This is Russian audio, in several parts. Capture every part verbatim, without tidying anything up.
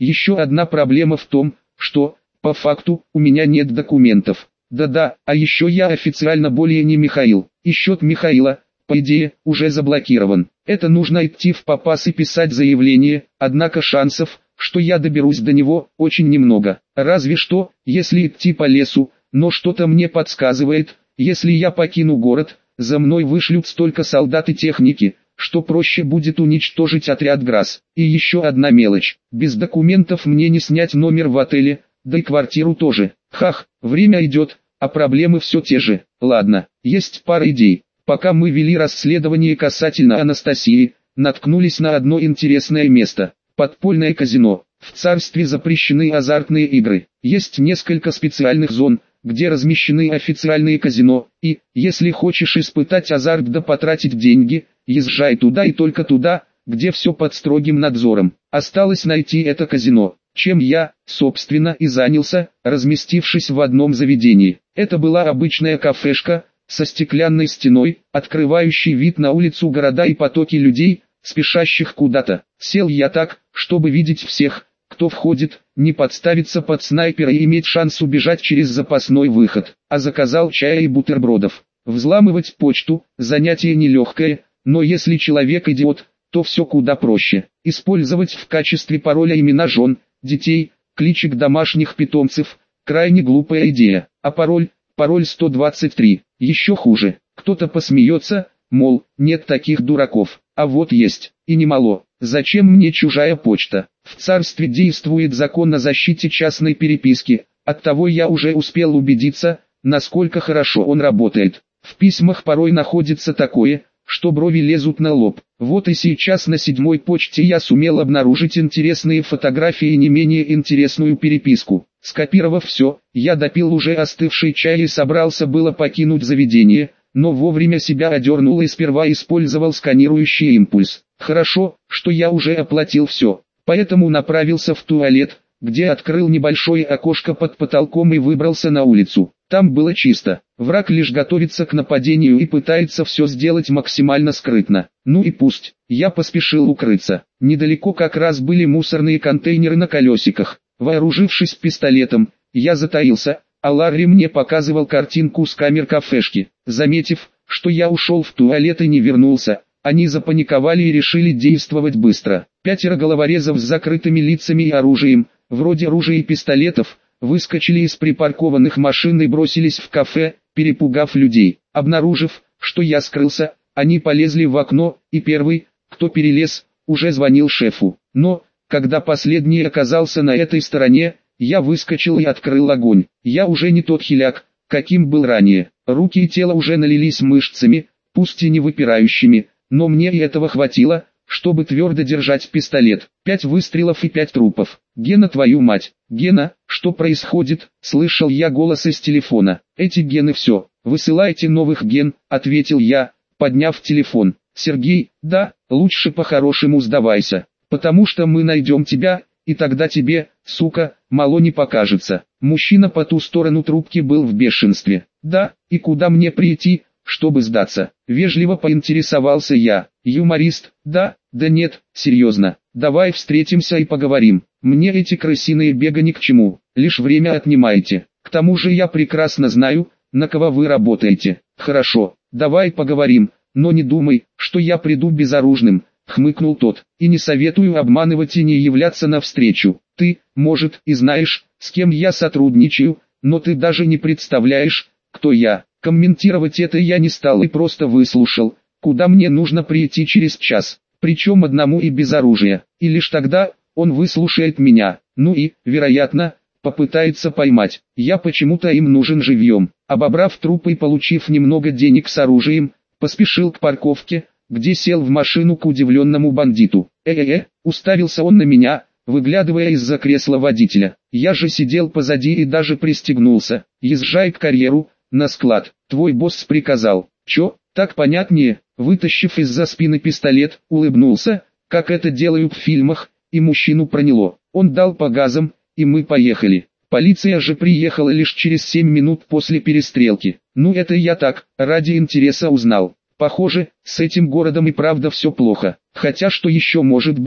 Еще одна проблема в том, что, по факту, у меня нет документов. Да-да, а еще я официально более не Михаил, и счет Михаила, по идее, уже заблокирован. Это нужно идти в Папас и писать заявление, однако шансов, что я доберусь до него, очень немного. Разве что, если идти по лесу, но что-то мне подсказывает, если я покину город, за мной вышлют столько солдат и техники, что проще будет уничтожить отряд ГРАС. И еще одна мелочь, без документов мне не снять номер в отеле, да и квартиру тоже. Хах, время идет, а проблемы все те же. Ладно, есть пара идей. Пока мы вели расследование касательно Анастасии, наткнулись на одно интересное место. Подпольное казино. В царстве запрещены азартные игры. Есть несколько специальных зон, где размещены официальные казино, и, если хочешь испытать азарт да потратить деньги, езжай туда и только туда, где все под строгим надзором. Осталось найти это казино, чем я, собственно, и занялся, разместившись в одном заведении. Это была обычная кафешка, со стеклянной стеной, открывающей вид на улицу города и потоки людей, спешащих куда-то. Сел я так, чтобы видеть всех, кто входит, не подставиться под снайпера и иметь шанс убежать через запасной выход, а заказал чая и бутербродов. Взламывать почту – занятие нелегкое, но если человек идиот, то все куда проще. Использовать в качестве пароля имена жен, детей, кличек домашних питомцев – крайне глупая идея, а пароль – пароль сто двадцать три, еще хуже. Кто-то посмеется, мол, нет таких дураков, а вот есть, и немало. Зачем мне чужая почта? В царстве действует закон о защите частной переписки, оттого я уже успел убедиться, насколько хорошо он работает. В письмах порой находится такое, что брови лезут на лоб. Вот и сейчас на седьмой почте я сумел обнаружить интересные фотографии и не менее интересную переписку. Скопировав все, я допил уже остывший чай и собрался было покинуть заведение, но вовремя себя одернул и сперва использовал сканирующий импульс. Хорошо, что я уже оплатил все, поэтому направился в туалет, где открыл небольшое окошко под потолком и выбрался на улицу. Там было чисто. Враг лишь готовится к нападению и пытается все сделать максимально скрытно. Ну и пусть. Я поспешил укрыться. Недалеко как раз были мусорные контейнеры на колесиках. Вооружившись пистолетом, я затаился, а Ларри мне показывал картинку с камер кафешки. Заметив, что я ушел в туалет и не вернулся, они запаниковали и решили действовать быстро. Пятеро головорезов с закрытыми лицами и оружием, вроде ружей и пистолетов, выскочили из припаркованных машин и бросились в кафе, перепугав людей. Обнаружив, что я скрылся, они полезли в окно, и первый, кто перелез, уже звонил шефу. Но, когда последний оказался на этой стороне, я выскочил и открыл огонь. Я уже не тот хиляк, каким был ранее. Руки и тело уже налились мышцами, пусть и не выпирающими, но мне и этого хватило, чтобы твердо держать пистолет. Пять выстрелов и пять трупов. «Гена, твою мать! Гена, что происходит?» — слышал я голос из телефона. «Эти гены все. Высылайте новых ген», — ответил я, подняв телефон. «Сергей, да, лучше по-хорошему сдавайся, потому что мы найдем тебя, и тогда тебе, сука, мало не покажется». Мужчина по ту сторону трубки был в бешенстве. «Да, и куда мне прийти, чтобы сдаться?» Вежливо поинтересовался я. «Юморист, да, да нет, серьезно, давай встретимся и поговорим. Мне эти крысиные бега ни к чему, лишь время отнимаете. К тому же я прекрасно знаю, на кого вы работаете». «Хорошо, давай поговорим, но не думай, что я приду безоружным», — хмыкнул тот. «И не советую обманывать и не являться навстречу. Ты, может, и знаешь, с кем я сотрудничаю, но ты даже не представляешь, кто я». Комментировать это я не стал и просто выслушал, куда мне нужно прийти через час, причем одному и без оружия, и лишь тогда он выслушает меня, ну и, вероятно, попытается поймать. Я почему-то им нужен живьем. Обобрав трупы и получив немного денег с оружием, поспешил к парковке, где сел в машину к удивленному бандиту. «Э-э-э», уставился он на меня, выглядывая из-за кресла водителя. Я же сидел позади и даже пристегнулся. «Езжай к карьеру, на склад, твой босс приказал». «Чё, так понятнее?» Вытащив из-за спины пистолет, улыбнулся, как это делают в фильмах, и мужчину проняло. Он дал по газам, и мы поехали. Полиция же приехала лишь через семь минут после перестрелки. Ну это я так, ради интереса узнал. Похоже, с этим городом и правда все плохо. Хотя что еще может быть,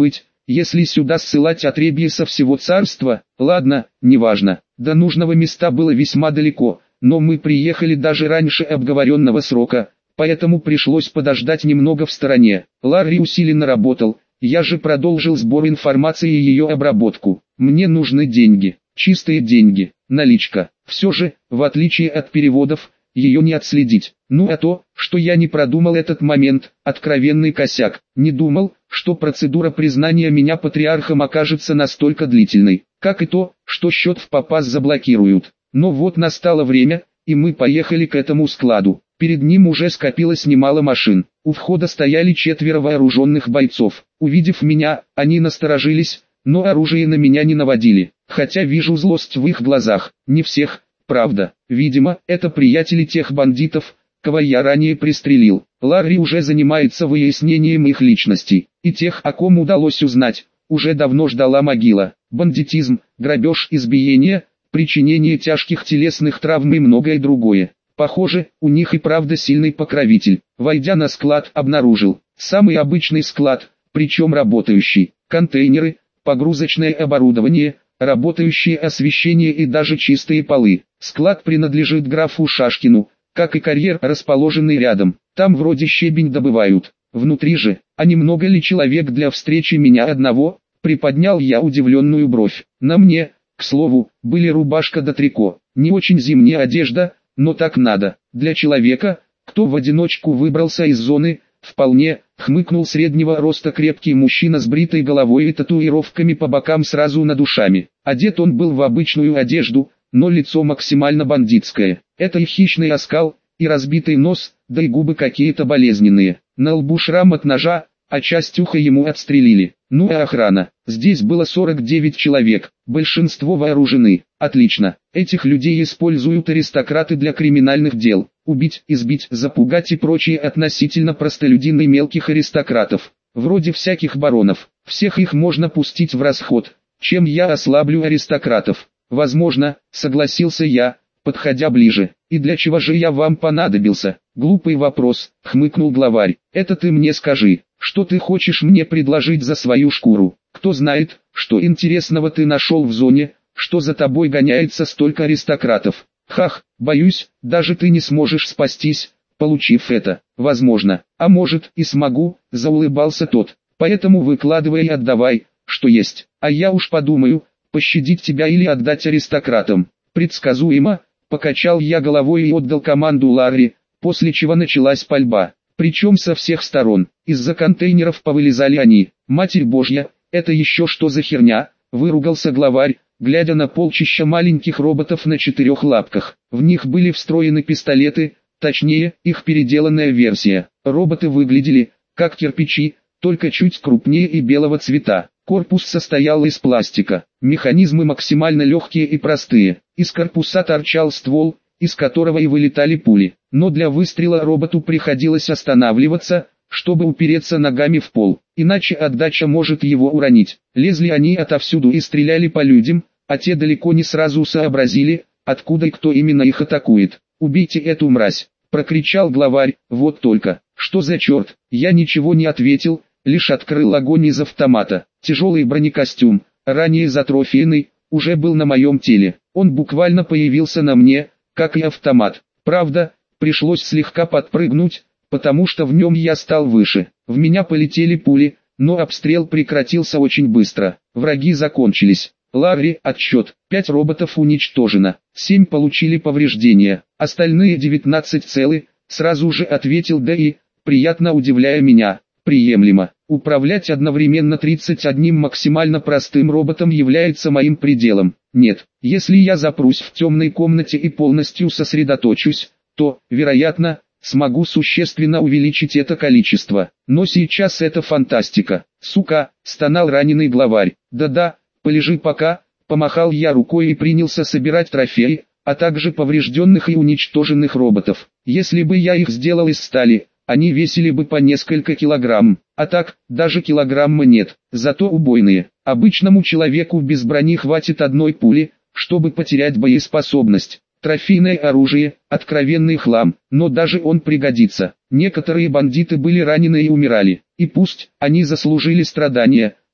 Если сюда ссылать отребье со всего царства, ладно, неважно. До нужного места было весьма далеко, но мы приехали даже раньше обговоренного срока, поэтому пришлось подождать немного в стороне. Ларри усиленно работал, я же продолжил сбор информации и ее обработку. Мне нужны деньги, чистые деньги, наличка. Все же, в отличие от переводов, ее не отследить. Ну а то, что я не продумал этот момент, откровенный косяк. Не думал, что процедура признания меня патриархом окажется настолько длительной, как и то, что счет в попас заблокируют. Но вот настало время, и мы поехали к этому складу. Перед ним уже скопилось немало машин. У входа стояли четверо вооруженных бойцов. Увидев меня, они насторожились, но оружие на меня не наводили. Хотя вижу злость в их глазах. Не всех, правда. Видимо, это приятели тех бандитов, кого я ранее пристрелил. Ларри уже занимается выяснением их личностей. И тех, о ком удалось узнать, уже давно ждала могила. Бандитизм, грабеж, избиение, причинение тяжких телесных травм и многое другое. Похоже, у них и правда сильный покровитель. Войдя на склад, обнаружил самый обычный склад, причем работающий. Контейнеры, погрузочное оборудование, работающее освещение и даже чистые полы. Склад принадлежит графу Шашкину, как и карьер, расположенный рядом. Там вроде щебень добывают. Внутри же, а немного ли человек для встречи меня одного? Приподнял я удивленную бровь. На мне, к слову, были рубашка да трико. Не очень зимняя одежда, но так надо. Для человека, кто в одиночку выбрался из зоны, вполне, хмыкнул среднего роста крепкий мужчина с бритой головой и татуировками по бокам сразу над ушами. Одет он был в обычную одежду, но лицо максимально бандитское. Это и хищный оскал, и разбитый нос, да и губы какие-то болезненные. На лбу шрам от ножа, а часть уха ему отстрелили. Ну и охрана. Здесь было сорок девять человек, большинство вооружены. Отлично. Этих людей используют аристократы для криминальных дел. Убить, избить, запугать и прочие относительно простолюдин мелких аристократов. Вроде всяких баронов. Всех их можно пустить в расход, чем я ослаблю аристократов. Возможно, согласился я, подходя ближе. И для чего же я вам понадобился? Глупый вопрос, хмыкнул главарь. Это ты мне скажи, что ты хочешь мне предложить за свою шкуру? Кто знает, что интересного ты нашел в зоне, что за тобой гоняется столько аристократов. Хах, боюсь, даже ты не сможешь спастись, получив это. Возможно, а может и смогу, заулыбался тот. Поэтому выкладывай и отдавай, что есть. А я уж подумаю, пощадить тебя или отдать аристократам. Предсказуемо, покачал я головой и отдал команду Ларри, после чего началась пальба. Причем со всех сторон. Из-за контейнеров повылезали они. Матерь Божья, это еще что за херня? Выругался главарь, глядя на полчища маленьких роботов на четырех лапках. В них были встроены пистолеты, точнее, их переделанная версия. Роботы выглядели, как кирпичи, только чуть крупнее и белого цвета. Корпус состоял из пластика. Механизмы максимально легкие и простые. Из корпуса торчал ствол, из которого и вылетали пули. Но для выстрела роботу приходилось останавливаться, чтобы упереться ногами в пол, иначе отдача может его уронить. Лезли они отовсюду и стреляли по людям, а те далеко не сразу сообразили, откуда и кто именно их атакует. «Убейте эту мразь!» — прокричал главарь. Вот только, что за черт, я ничего не ответил, лишь открыл огонь из автомата. Тяжелый бронекостюм, ранее затрофейный, уже был на моем теле. Он буквально появился на мне, как и автомат. Правда, пришлось слегка подпрыгнуть, потому что в нем я стал выше. В меня полетели пули, но обстрел прекратился очень быстро. Враги закончились. Ларри, отсчет. Пять роботов уничтожено. Семь получили повреждения. Остальные девятнадцать целы, сразу же ответил Дэи, приятно удивляя меня. Приемлемо. Управлять одновременно тридцать одним максимально простым роботом является моим пределом. Нет, если я запрусь в темной комнате и полностью сосредоточусь, то, вероятно, смогу существенно увеличить это количество. Но сейчас это фантастика. Сука, стонал раненый главарь. Да-да, полежи пока, помахал я рукой и принялся собирать трофеи, а также поврежденных и уничтоженных роботов. Если бы я их сделал из стали, они весили бы по несколько килограмм, а так, даже килограмма нет, зато убойные. Обычному человеку без брони хватит одной пули, чтобы потерять боеспособность. Трофейное оружие, откровенный хлам, но даже он пригодится. Некоторые бандиты были ранены и умирали, и пусть они заслужили страдания,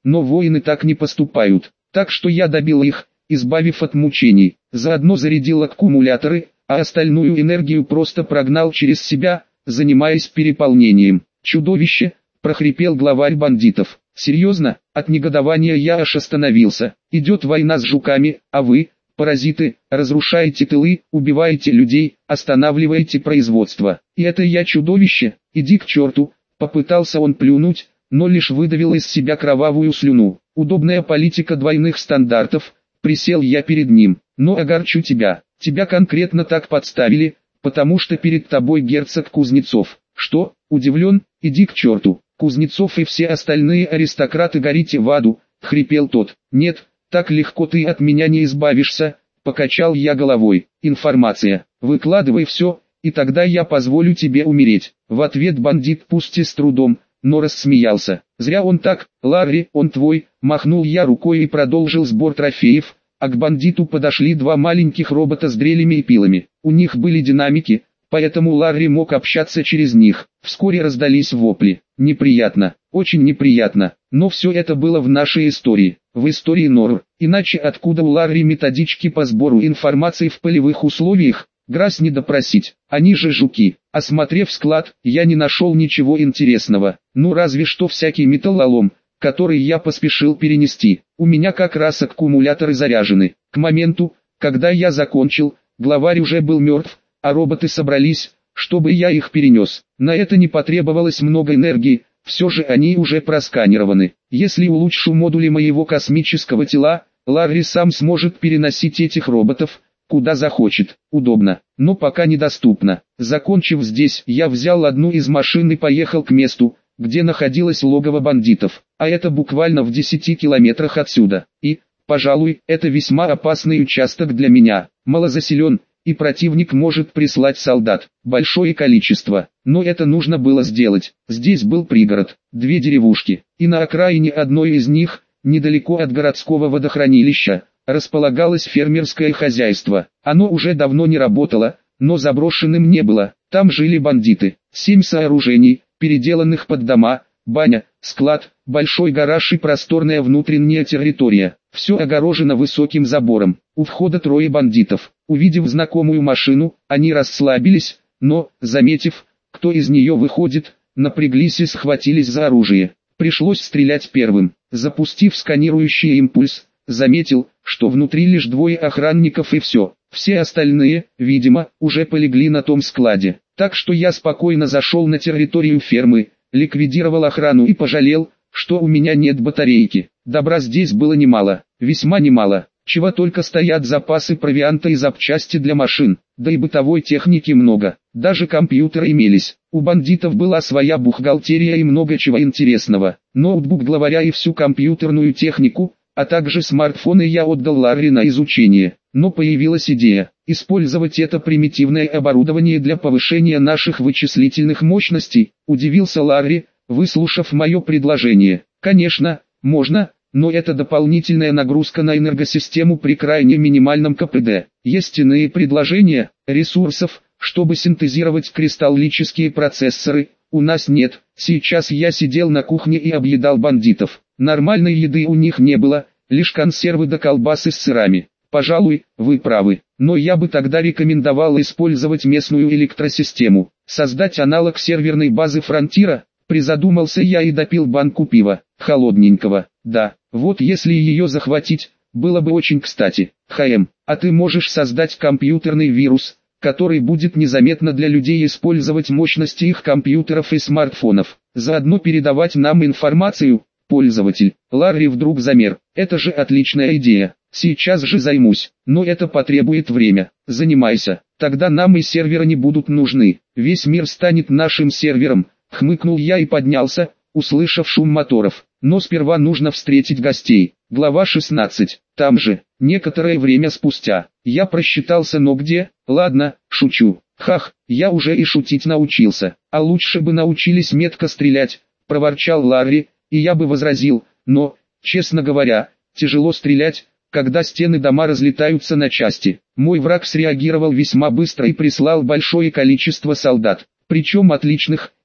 но воины так не поступают. Так что я добил их, избавив от мучений. Заодно зарядил аккумуляторы, а остальную энергию просто прогнал через себя, занимаясь переполнением. «Чудовище!» – прохрипел главарь бандитов. «Серьезно?» От негодования я аж остановился. «Идет война с жуками, а вы, паразиты, разрушаете тылы, убиваете людей, останавливаете производство. И это я чудовище? Иди к черту!» Попытался он плюнуть, но лишь выдавил из себя кровавую слюну. «Удобная политика двойных стандартов», присел я перед ним. «Но огорчу тебя, тебя конкретно так подставили, потому что перед тобой герцог Кузнецов». «Что?» «Удивлен? Иди к черту. Кузнецов и все остальные аристократы горите в аду», хрипел тот. «Нет, так легко ты от меня не избавишься», покачал я головой. «Информация. Выкладывай все, и тогда я позволю тебе умереть». В ответ бандит пусть и с трудом, но рассмеялся. «Зря он так, Ларри, он твой», махнул я рукой и продолжил сбор трофеев, а к бандиту подошли два маленьких робота с дрелями и пилами. У них были динамики, поэтому Ларри мог общаться через них. Вскоре раздались вопли. Неприятно, очень неприятно, но все это было в нашей истории, в истории Норр. Иначе откуда у Ларри методички по сбору информации в полевых условиях? Грязь не допросить, они же жуки. Осмотрев склад, я не нашел ничего интересного, ну разве что всякий металлолом, который я поспешил перенести. У меня как раз аккумуляторы заряжены. К моменту, когда я закончил, главарь уже был мертв, а роботы собрались, чтобы я их перенес. На это не потребовалось много энергии, все же они уже просканированы. Если улучшу модули моего космического тела, Ларри сам сможет переносить этих роботов, куда захочет. Удобно, но пока недоступно. Закончив здесь, я взял одну из машин и поехал к месту, где находилось логово бандитов, а это буквально в десяти километрах отсюда. И, пожалуй, это весьма опасный участок для меня. Малозаселен, и противник может прислать солдат. Большое количество, но это нужно было сделать. Здесь был пригород, две деревушки, и на окраине одной из них, недалеко от городского водохранилища, располагалось фермерское хозяйство. Оно уже давно не работало, но заброшенным не было. Там жили бандиты. Семь сооружений, переделанных под дома, баня, склад, большой гараж и просторная внутренняя территория. Все огорожено высоким забором. У входа трое бандитов. Увидев знакомую машину, они расслабились, но, заметив, кто из нее выходит, напряглись и схватились за оружие. Пришлось стрелять первым. Запустив сканирующий импульс, заметил, что внутри лишь двое охранников и все. Все остальные, видимо, уже полегли на том складе. Так что я спокойно зашел на территорию фермы, ликвидировал охрану и пожалел, что у меня нет батарейки. Добра здесь было немало, весьма немало. Чего только стоят запасы провианта и запчасти для машин, да и бытовой техники много. Даже компьютеры имелись. У бандитов была своя бухгалтерия и много чего интересного. Ноутбук главаря и всю компьютерную технику, а также смартфоны я отдал Ларри на изучение. Но появилась идея использовать это примитивное оборудование для повышения наших вычислительных мощностей. Удивился Ларри, выслушав мое предложение. Конечно, можно, но это дополнительная нагрузка на энергосистему при крайне минимальном КПД. Есть иные предложения, ресурсов, чтобы синтезировать кристаллические процессоры, у нас нет. Сейчас я сидел на кухне и объедал бандитов. Нормальной еды у них не было, лишь консервы да колбасы с сырами. Пожалуй, вы правы, но я бы тогда рекомендовал использовать местную электросистему, создать аналог серверной базы Фронтира. Призадумался я и допил банку пива, холодненького. Да, вот если ее захватить, было бы очень кстати. ХМ, а ты можешь создать компьютерный вирус, который будет незаметно для людей использовать мощности их компьютеров и смартфонов, заодно передавать нам информацию. Пользователь. Ларри вдруг замер. Это же отличная идея. Сейчас же займусь. Но это потребует время. Занимайся. Тогда нам и серверы не будут нужны. Весь мир станет нашим сервером. Хмыкнул я и поднялся, услышав шум моторов. Но сперва нужно встретить гостей. Глава шестнадцать. Там же. Некоторое время спустя. Я просчитался, но где? Ладно, шучу. Хах, я уже и шутить научился. А лучше бы научились метко стрелять, проворчал Ларри. И я бы возразил, но, честно говоря, тяжело стрелять, когда стены дома разлетаются на части. Мой враг среагировал весьма быстро и прислал большое количество солдат, причем отличных,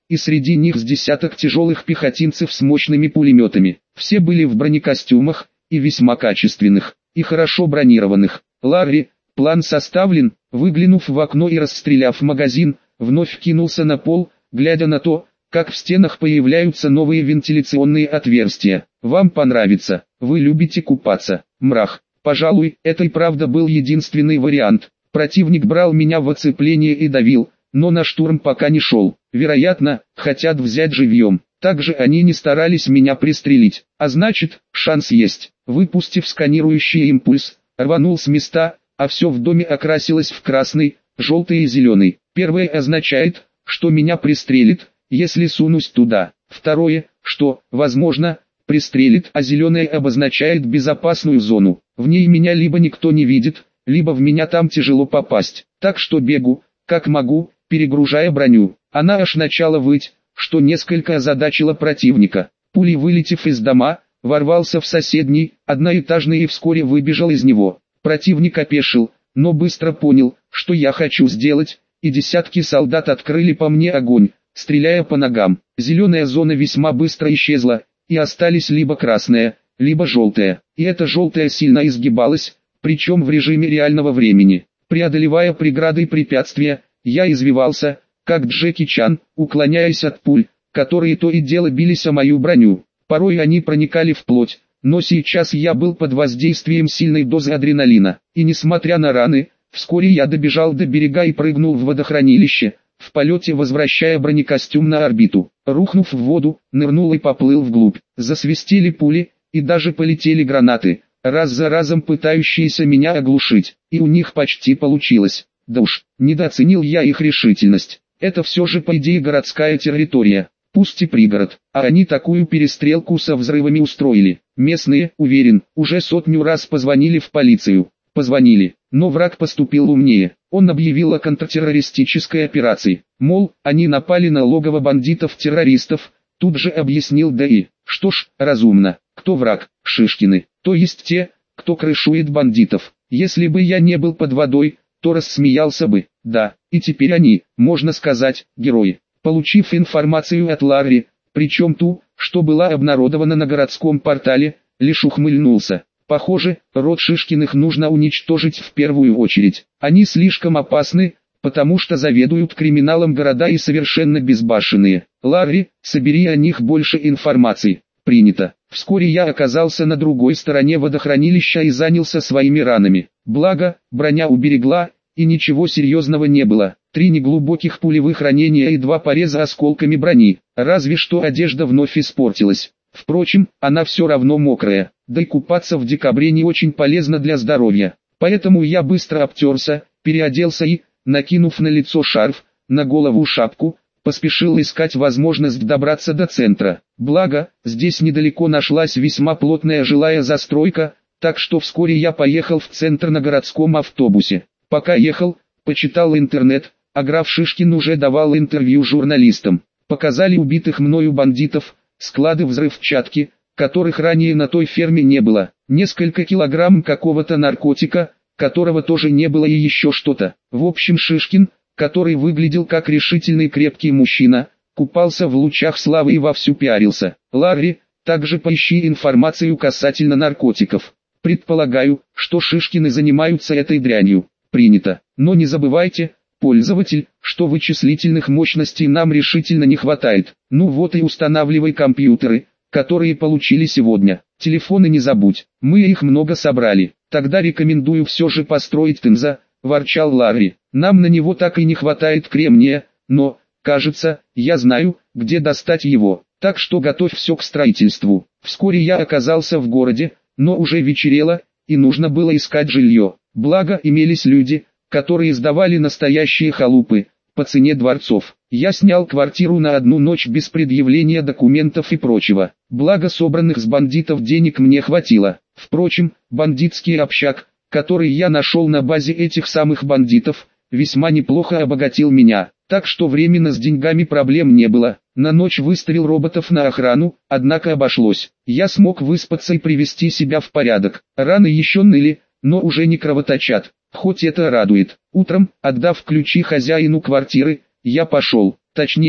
и среди них с десяток тяжелых пехотинцев с мощными пулеметами. Все были в бронекостюмах, и весьма качественных, и хорошо бронированных. Ларри, план составлен. Выглянув в окно и расстреляв магазин, вновь кинулся на пол, глядя на то, как в стенах появляются новые вентиляционные отверстия. Вам понравится, вы любите купаться. Мрах. Пожалуй, это и правда был единственный вариант. Противник брал меня в оцепление и давил, но на штурм пока не шел. Вероятно, хотят взять живьем. Также они не старались меня пристрелить. А значит, шанс есть. Выпустив сканирующий импульс, рванул с места, а все в доме окрасилось в красный, желтый и зеленый. Первое означает, что меня пристрелит, если сунусь туда. Второе, что, возможно, пристрелит, а зеленое обозначает безопасную зону. В ней меня либо никто не видит, либо в меня там тяжело попасть. Так что бегу, как могу, перегружая броню. Она аж начала выть, что несколько озадачило противника. Пулей вылетев из дома, ворвался в соседний, одноэтажный и вскоре выбежал из него. Противник опешил, но быстро понял, что я хочу сделать, и десятки солдат открыли по мне огонь, стреляя по ногам. Зеленая зона весьма быстро исчезла, и остались либо красная, либо желтая. И эта желтая сильно изгибалась, причем в режиме реального времени. Преодолевая преграды и препятствия, я извивался, как Джеки Чан, уклоняясь от пуль, которые то и дело бились о мою броню. Порой они проникали в плоть, но сейчас я был под воздействием сильной дозы адреналина. И несмотря на раны, вскоре я добежал до берега и прыгнул в водохранилище, в полете возвращая бронекостюм на орбиту. Рухнув в воду, нырнул и поплыл вглубь. Засвистели пули, и даже полетели гранаты, раз за разом пытающиеся меня оглушить. И у них почти получилось. Да уж, недооценил я их решительность. Это все же по идее городская территория, пусть и пригород, а они такую перестрелку со взрывами устроили. Местные, уверен, уже сотню раз позвонили в полицию. Позвонили, но враг поступил умнее. Он объявил о контртеррористической операции. Мол, они напали на логово бандитов-террористов, тут же объяснил ДАИ. Что ж, разумно. Кто враг? Шишкины. То есть те, кто крышует бандитов. Если бы я не был под водой, то рассмеялся бы. Да, и теперь они, можно сказать, герои. Получив информацию от Ларри, причем ту, что была обнародована на городском портале, лишь ухмыльнулся. Похоже, род Шишкиных нужно уничтожить в первую очередь. Они слишком опасны, потому что заведуют криминалом города и совершенно безбашенные. Ларри, собери о них больше информации. Принято. Вскоре я оказался на другой стороне водохранилища и занялся своими ранами. Благо, броня уберегла, и ничего серьезного не было. Три неглубоких пулевых ранения и два пореза осколками брони. Разве что одежда вновь испортилась. Впрочем, она все равно мокрая, да и купаться в декабре не очень полезно для здоровья. Поэтому я быстро обтерся, переоделся и, накинув на лицо шарф, на голову шапку, поспешил искать возможность добраться до центра. Благо, здесь недалеко нашлась весьма плотная жилая застройка, так что вскоре я поехал в центр на городском автобусе. Пока ехал, почитал интернет, а граф Шишкин уже давал интервью журналистам. Показали убитых мною бандитов, склады взрывчатки, которых ранее на той ферме не было, несколько килограмм какого-то наркотика, которого тоже не было и еще что-то. В общем, Шишкин, который выглядел как решительный крепкий мужчина, купался в лучах славы и вовсю пиарился. Ларри, также поищи информацию касательно наркотиков. Предполагаю, что Шишкины занимаются этой дрянью. Принято. Но не забывайте, пользователь, что вычислительных мощностей нам решительно не хватает. Ну вот и устанавливай компьютеры, которые получили сегодня. Телефоны не забудь, мы их много собрали. Тогда рекомендую все же построить Тенза, ворчал Ларри. Нам на него так и не хватает кремния, но, кажется, я знаю, где достать его. Так что готовь все к строительству. Вскоре я оказался в городе, но уже вечерело, и нужно было искать жилье. Благо имелись люди, которые сдавали настоящие халупы, по цене дворцов. Я снял квартиру на одну ночь без предъявления документов и прочего. Благо собранных с бандитов денег мне хватило. Впрочем, бандитский общак, который я нашел на базе этих самых бандитов, весьма неплохо обогатил меня. Так что временно с деньгами проблем не было. На ночь выставил роботов на охрану, однако обошлось. Я смог выспаться и привести себя в порядок. Раны еще ныли, но уже не кровоточат. Хоть это радует. Утром, отдав ключи хозяину квартиры, я пошел, точнее,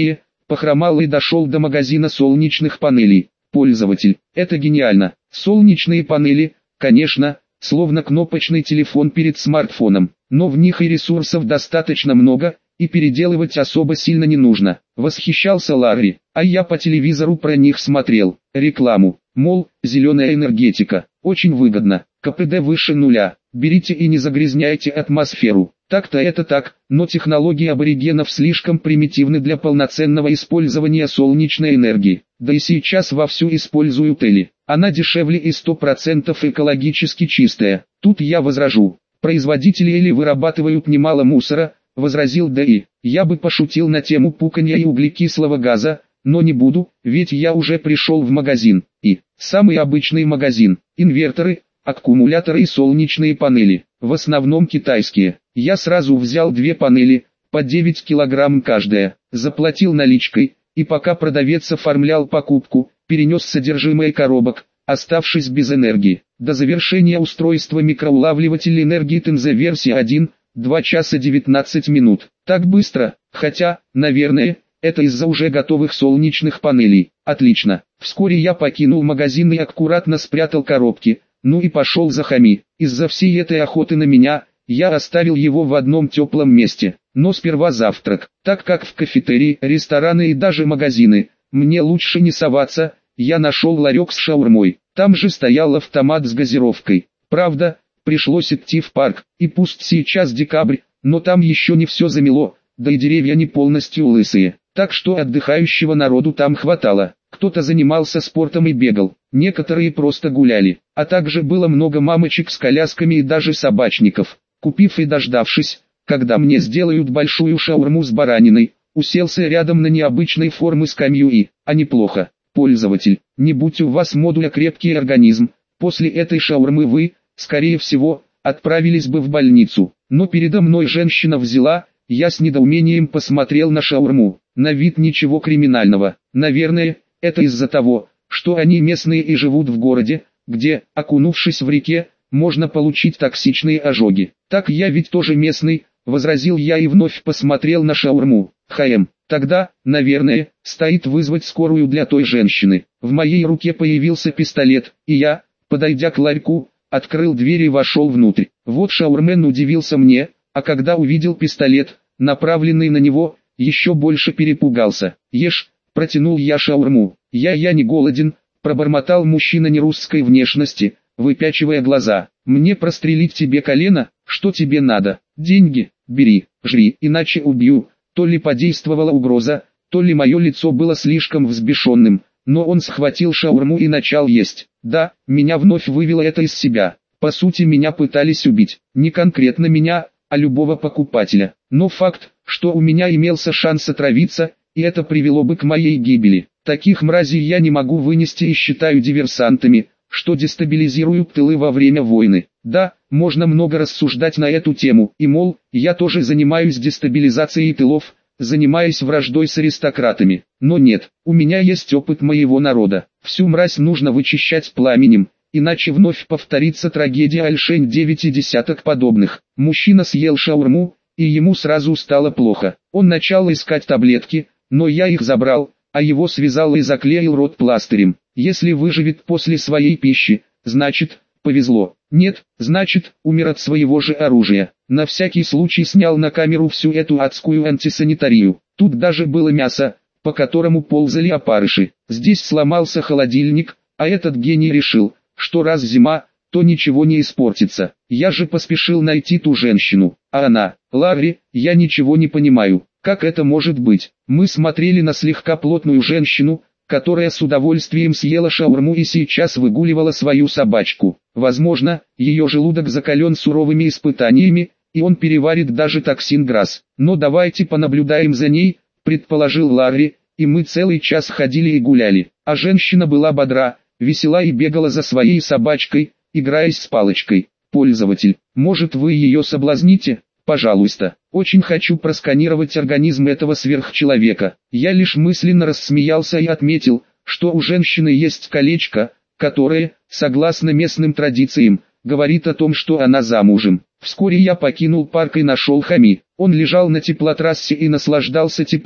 похромал и дошел до магазина солнечных панелей. Пользователь, это гениально. Солнечные панели, конечно, словно кнопочный телефон перед смартфоном, но в них и ресурсов достаточно много, и переделывать особо сильно не нужно. Восхищался Ларри, а я по телевизору про них смотрел. Рекламу, мол, зеленая энергетика, очень выгодно, КПД выше нуля, берите и не загрязняйте атмосферу. Так-то это так, но технологии аборигенов слишком примитивны для полноценного использования солнечной энергии. Да и сейчас вовсю используют Эли. Она дешевле и сто процентов экологически чистая. Тут я возражу. Производители Эли вырабатывают немало мусора, возразил ДИ. Я бы пошутил на тему пуканья и углекислого газа, но не буду, ведь я уже пришел в магазин. И самый обычный магазин. Инверторы, аккумуляторы и солнечные панели. В основном китайские. Я сразу взял две панели, по девять килограмм каждая, заплатил наличкой, и пока продавец оформлял покупку, перенес содержимое коробок, оставшись без энергии. До завершения устройства микроулавливатель энергии ТНЗ версия один, два часа девятнадцать минут. Так быстро, хотя, наверное, это из-за уже готовых солнечных панелей. Отлично. Вскоре я покинул магазин и аккуратно спрятал коробки, ну и пошел за Хами. Из-за всей этой охоты на меня, я оставил его в одном теплом месте. Но сперва завтрак, так как в кафетерии, рестораны и даже магазины, мне лучше не соваться, я нашел ларек с шаурмой. Там же стоял автомат с газировкой. Правда, пришлось идти в парк, и пусть сейчас декабрь, но там еще не все замело, да и деревья не полностью лысые. Так что отдыхающего народу там хватало. Кто-то занимался спортом и бегал, некоторые просто гуляли, а также было много мамочек с колясками и даже собачников. Купив и дождавшись, когда мне сделают большую шаурму с бараниной, уселся рядом на необычной формы скамью и, а неплохо, пользователь, не будь у вас модуля крепкий организм, после этой шаурмы вы, скорее всего, отправились бы в больницу. Но передо мной женщина взяла, я с недоумением посмотрел на шаурму, на вид ничего криминального, наверное, это из-за того, что они местные и живут в городе, где, окунувшись в реке, можно получить токсичные ожоги. Так я ведь тоже местный, возразил я и вновь посмотрел на шаурму. ХМ, тогда, наверное, стоит вызвать скорую для той женщины. В моей руке появился пистолет, и я, подойдя к ларьку, открыл дверь и вошел внутрь. Вот шаурмен удивился мне, а когда увидел пистолет, направленный на него, еще больше перепугался. Ешь, протянул я шаурму. Я я не голоден, пробормотал мужчина нерусской внешности, выпячивая глаза. Мне прострелить тебе колено? Что тебе надо? Деньги? Бери, жри, иначе убью. То ли подействовала угроза, то ли мое лицо было слишком взбешенным, но он схватил шаурму и начал есть. Да, меня вновь вывело это из себя. По сути, меня пытались убить. Не конкретно меня, а любого покупателя. Но факт, что у меня имелся шанс отравиться, и это привело бы к моей гибели. Таких мразей я не могу вынести и считаю диверсантами, что дестабилизируют тылы во время войны. Да, можно много рассуждать на эту тему, и мол, я тоже занимаюсь дестабилизацией тылов, занимаясь враждой с аристократами. Но нет, у меня есть опыт моего народа. Всю мразь нужно вычищать пламенем, иначе вновь повторится трагедия Альшень девять и десяток подобных. Мужчина съел шаурму, и ему сразу стало плохо. Он начал искать таблетки, но я их забрал, а его связал и заклеил рот пластырем. Если выживет после своей пищи, значит, повезло. Нет, значит, умер от своего же оружия. На всякий случай снял на камеру всю эту адскую антисанитарию. Тут даже было мясо, по которому ползали опарыши. Здесь сломался холодильник, а этот гений решил, что раз зима, то ничего не испортится. Я же поспешил найти ту женщину, а она, Ларри, я ничего не понимаю, как это может быть. Мы смотрели на слегка плотную женщину, которая с удовольствием съела шаурму и сейчас выгуливала свою собачку. Возможно, ее желудок закален суровыми испытаниями, и он переварит даже токсин ГРАС. Но давайте понаблюдаем за ней, предположил Ларри, и мы целый час ходили и гуляли. А женщина была бодра, весела и бегала за своей собачкой, играясь с палочкой. Пользователь, может вы ее соблазните? Пожалуйста, очень хочу просканировать организм этого сверхчеловека. Я лишь мысленно рассмеялся и отметил, что у женщины есть колечко, которое, согласно местным традициям, говорит о том, что она замужем. Вскоре я покинул парк и нашел Хами. Он лежал на теплотрассе и наслаждался теплом,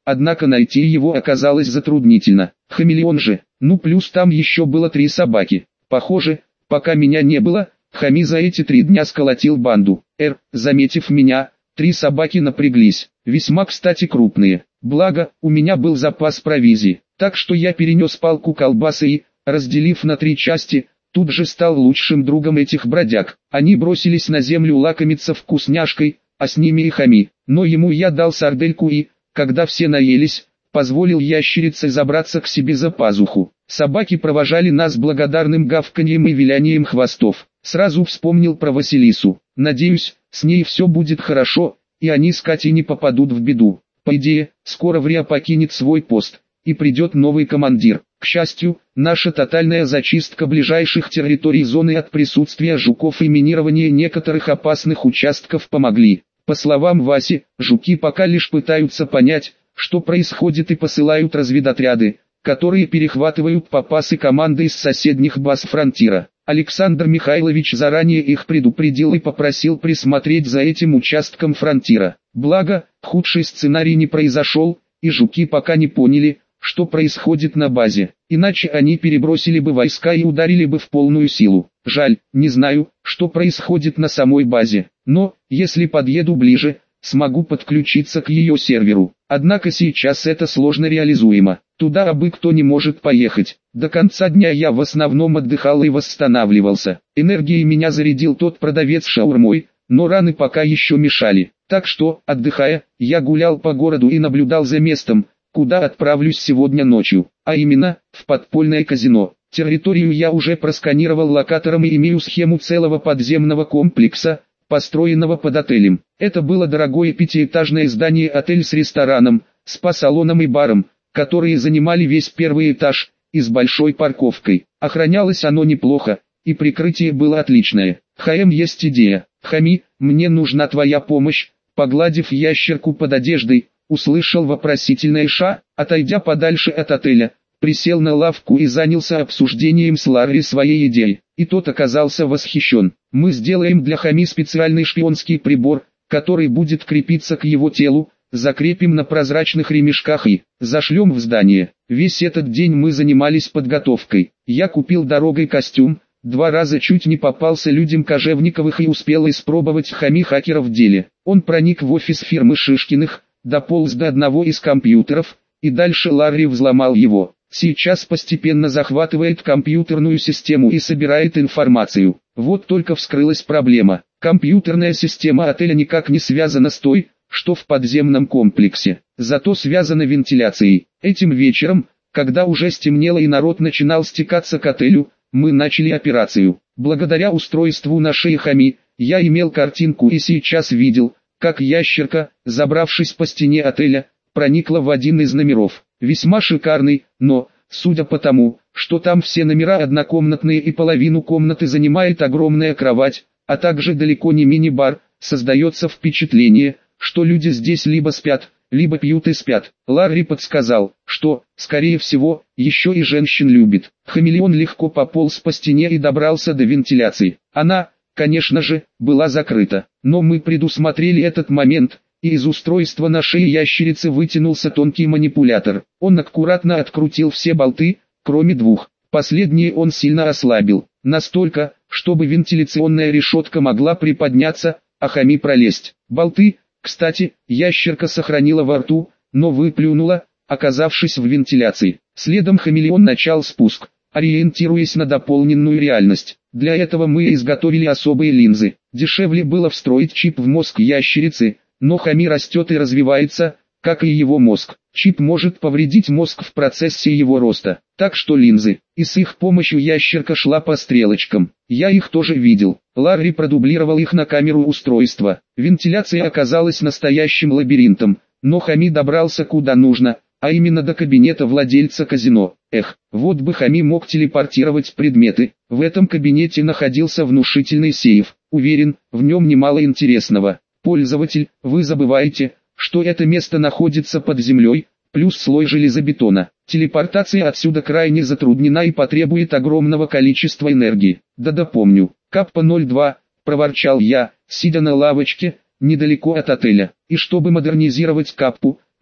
однако найти его оказалось затруднительно. Хамелеон же, ну плюс там еще было три собаки. Похоже, пока меня не было, Хами за эти три дня сколотил банду. Р, заметив меня, три собаки напряглись, весьма кстати крупные. Благо, у меня был запас провизии, так что я перенес палку колбасы и, разделив на три части, тут же стал лучшим другом этих бродяг. Они бросились на землю лакомиться вкусняшкой, а с ними и Хами. Но ему я дал сардельку и, когда все наелись, позволил ящерице забраться к себе за пазуху. Собаки провожали нас благодарным гавканьем и вилянием хвостов. Сразу вспомнил про Василису. Надеюсь, с ней все будет хорошо, и они с Катей не попадут в беду. По идее, скоро Вря покинет свой пост, и придет новый командир. К счастью, наша тотальная зачистка ближайших территорий зоны от присутствия жуков и минирование некоторых опасных участков помогли. По словам Васи, жуки пока лишь пытаются понять, что происходит, и посылают разведотряды, которые перехватывают попасы команды из соседних баз фронтира. Александр Михайлович заранее их предупредил и попросил присмотреть за этим участком фронтира. Благо, худший сценарий не произошел, и жуки пока не поняли, что происходит на базе, иначе они перебросили бы войска и ударили бы в полную силу. Жаль, не знаю, что происходит на самой базе, но, если подъеду ближе, смогу подключиться к ее серверу. Однако сейчас это сложно реализуемо, туда абы кто не может поехать. До конца дня я в основном отдыхал и восстанавливался. Энергией меня зарядил тот продавец шаурмой, но раны пока еще мешали. Так что, отдыхая, я гулял по городу и наблюдал за местом, куда отправлюсь сегодня ночью, а именно, в подпольное казино. Территорию я уже просканировал локатором и имею схему целого подземного комплекса, построенного под отелем. Это было дорогое пятиэтажное здание-отель с рестораном, спа-салоном и баром, которые занимали весь первый этаж, и с большой парковкой. Охранялось оно неплохо, и прикрытие было отличное. ХМ, есть идея. Хами, мне нужна твоя помощь. Погладив ящерку под одеждой, услышал вопросительное Ша, отойдя подальше от отеля, присел на лавку и занялся обсуждением с Ларри своей идеи. И тот оказался восхищен. Мы сделаем для Хами специальный шпионский прибор, который будет крепиться к его телу, закрепим на прозрачных ремешках и зашлем в здание. Весь этот день мы занимались подготовкой. Я купил дорогой костюм, два раза чуть не попался людям Кожевниковых и успел испробовать Хами хакера в деле. Он проник в офис фирмы Шишкиных, дополз до одного из компьютеров, и дальше Ларри взломал его. Сейчас постепенно захватывает компьютерную систему и собирает информацию. Вот только вскрылась проблема. Компьютерная система отеля никак не связана с той, что в подземном комплексе. Зато связана вентиляцией. Этим вечером, когда уже стемнело и народ начинал стекаться к отелю, мы начали операцию. Благодаря устройству на шее Хами, я имел картинку и сейчас видел, как ящерка, забравшись по стене отеля, проникла в один из номеров. Весьма шикарный, но, судя по тому, что там все номера однокомнатные и половину комнаты занимает огромная кровать, а также далеко не мини-бар, создается впечатление, что люди здесь либо спят, либо пьют и спят. Ларри подсказал, что, скорее всего, еще и женщин любит. Хамелеон легко пополз по стене и добрался до вентиляции. Она, конечно же, была закрыта, но мы предусмотрели этот момент, и из устройства на шее ящерицы вытянулся тонкий манипулятор. Он аккуратно открутил все болты, кроме двух. Последние он сильно ослабил, настолько, чтобы вентиляционная решетка могла приподняться, а Хами пролезть. Болты, кстати, ящерка сохранила во рту, но выплюнула, оказавшись в вентиляции. Следом Хамелеон начал спуск, ориентируясь на дополненную реальность. Для этого мы изготовили особые линзы. Дешевле было встроить чип в мозг ящерицы, но Хами растет и развивается, как и его мозг. Чип может повредить мозг в процессе его роста, так что линзы, и с их помощью ящерка шла по стрелочкам. Я их тоже видел. Ларри продублировал их на камеру устройства. Вентиляция оказалась настоящим лабиринтом, но Хами добрался куда нужно, а именно до кабинета владельца казино. Эх, вот бы Хами мог телепортировать предметы. В этом кабинете находился внушительный сейф. Уверен, в нем немало интересного. Пользователь, вы забываете, что это место находится под землей, плюс слой железобетона. Телепортация отсюда крайне затруднена и потребует огромного количества энергии. Да-да, помню. Каппа ноль два, проворчал я, сидя на лавочке, недалеко от отеля. И чтобы модернизировать Каппу,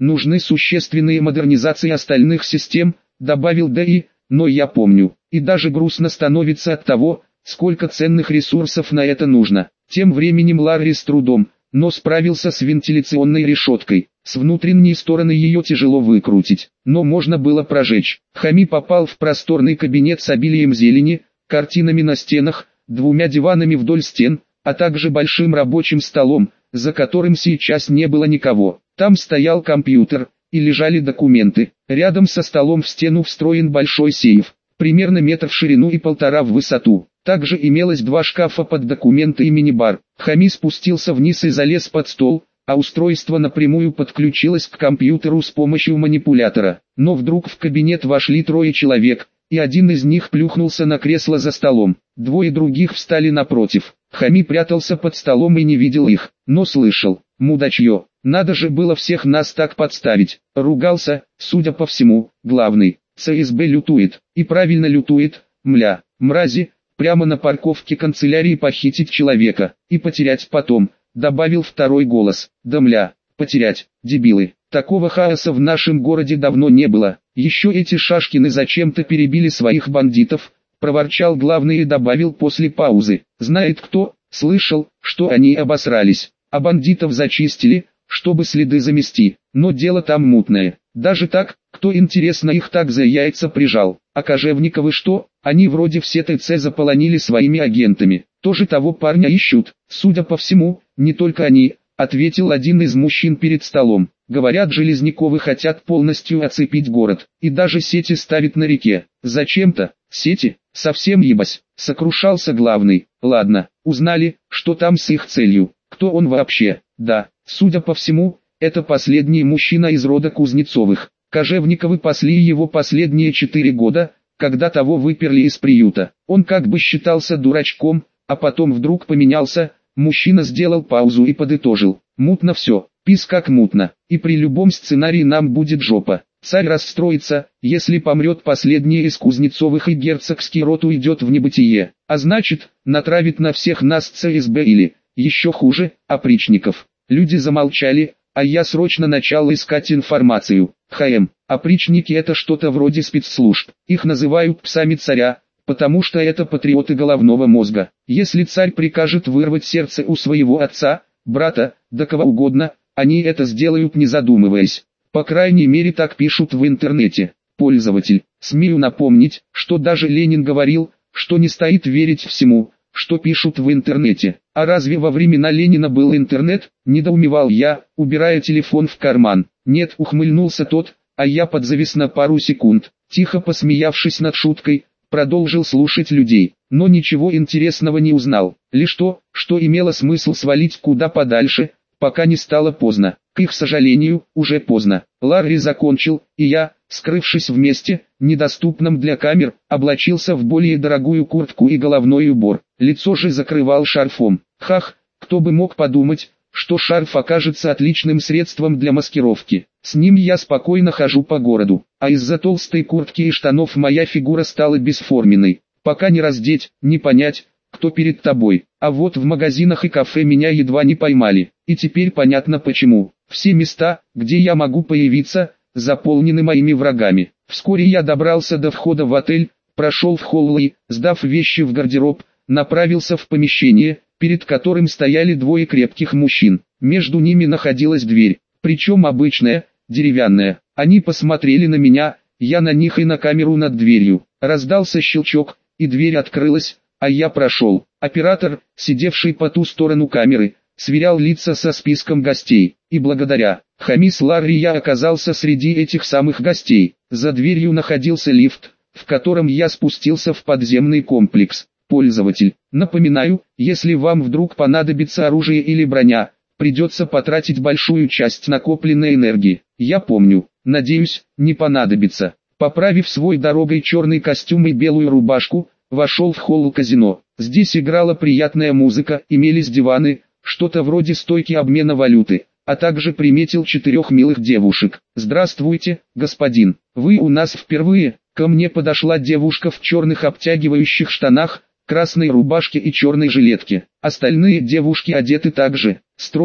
нужны существенные модернизации остальных систем, добавил Дэи, но я помню, и даже грустно становится от того, сколько ценных ресурсов на это нужно. Тем временем Ларри с трудом, но справился с вентиляционной решеткой. С внутренней стороны ее тяжело выкрутить, но можно было прожечь. Хами попал в просторный кабинет с обилием зелени, картинами на стенах, двумя диванами вдоль стен, а также большим рабочим столом, за которым сейчас не было никого. Там стоял компьютер, и лежали документы. Рядом со столом в стену встроен большой сейф, примерно метр в ширину и полтора в высоту. Также имелось два шкафа под документы и мини-бар. Хами спустился вниз и залез под стол, а устройство напрямую подключилось к компьютеру с помощью манипулятора. Но вдруг в кабинет вошли трое человек, и один из них плюхнулся на кресло за столом. Двое других встали напротив. Хами прятался под столом и не видел их, но слышал. Мудачье, надо же было всех нас так подставить. Ругался, судя по всему, главный. ЦСБ лютует, и правильно лютует, мля, мрази, прямо на парковке канцелярии похитить человека, и потерять потом, добавил второй голос. Да мля, потерять, дебилы, такого хаоса в нашем городе давно не было. Еще эти Шашкины зачем-то перебили своих бандитов, проворчал главный и добавил после паузы. Знает кто, слышал, что они обосрались, а бандитов зачистили, чтобы следы замести, но дело там мутное. Даже так, кто интересно их так за яйца прижал. А Кожевниковы что, они вроде все ТЦ заполонили своими агентами, тоже того парня ищут. Судя по всему, не только они, ответил один из мужчин перед столом. Говорят, Железняковы хотят полностью оцепить город, и даже сети ставить на реке. Зачем-то, сети, совсем ебась, сокрушался главный. Ладно, узнали, что там с их целью, кто он вообще. Да, судя по всему, это последний мужчина из рода Кузнецовых. Кожевниковы пасли его последние четыре года, когда того выперли из приюта. Он как бы считался дурачком, а потом вдруг поменялся. Мужчина сделал паузу и подытожил. Мутно все, пис как мутно, и при любом сценарии нам будет жопа. Царь расстроится, если помрет последний из Кузнецовых и герцогский род уйдет в небытие. А значит, натравит на всех нас ЦСБ или, еще хуже, опричников. Люди замолчали, а я срочно начал искать информацию. ХМ, опричники это что-то вроде спецслужб. Их называют псами царя, потому что это патриоты головного мозга. Если царь прикажет вырвать сердце у своего отца, брата, да кого угодно, они это сделают не задумываясь. По крайней мере так пишут в интернете. Пользователь, смею напомнить, что даже Ленин говорил, что не стоит верить всему, что пишут в интернете. А разве во времена Ленина был интернет? Недоумевал я, убирая телефон в карман. Нет, ухмыльнулся тот, а я подзавис на пару секунд. Тихо посмеявшись над шуткой, продолжил слушать людей, но ничего интересного не узнал. Лишь то, что имело смысл свалить куда подальше, пока не стало поздно. К их сожалению, уже поздно. Ларри закончил, и я, скрывшись в месте, недоступном для камер, облачился в более дорогую куртку и головной убор. Лицо же закрывал шарфом. Хах, кто бы мог подумать, что шарф окажется отличным средством для маскировки. С ним я спокойно хожу по городу, а из-за толстой куртки и штанов моя фигура стала бесформенной. Пока не раздеть, не понять, кто перед тобой. А вот в магазинах и кафе меня едва не поймали. И теперь понятно почему. Все места, где я могу появиться, заполнены моими врагами. Вскоре я добрался до входа в отель, прошел в холл и, сдав вещи в гардероб, направился в помещение, перед которым стояли двое крепких мужчин. Между ними находилась дверь, причем обычная, деревянная. Они посмотрели на меня, я на них и на камеру над дверью. Раздался щелчок, и дверь открылась, а я прошел. Оператор, сидевший по ту сторону камеры, сверял лица со списком гостей, и благодаря Хами с Ларри я оказался среди этих самых гостей. За дверью находился лифт, в котором я спустился в подземный комплекс. Пользователь, напоминаю, если вам вдруг понадобится оружие или броня, придется потратить большую часть накопленной энергии. Я помню, надеюсь, не понадобится. Поправив свой дорогой черный костюм и белую рубашку, вошел в холл казино. Здесь играла приятная музыка, имелись диваны, что-то вроде стойки обмена валюты, а также приметил четырех милых девушек. «Здравствуйте, господин, вы у нас впервые?» Ко мне подошла девушка в черных обтягивающих штанах, красной рубашке и черной жилетке. Остальные девушки одеты так же, строго,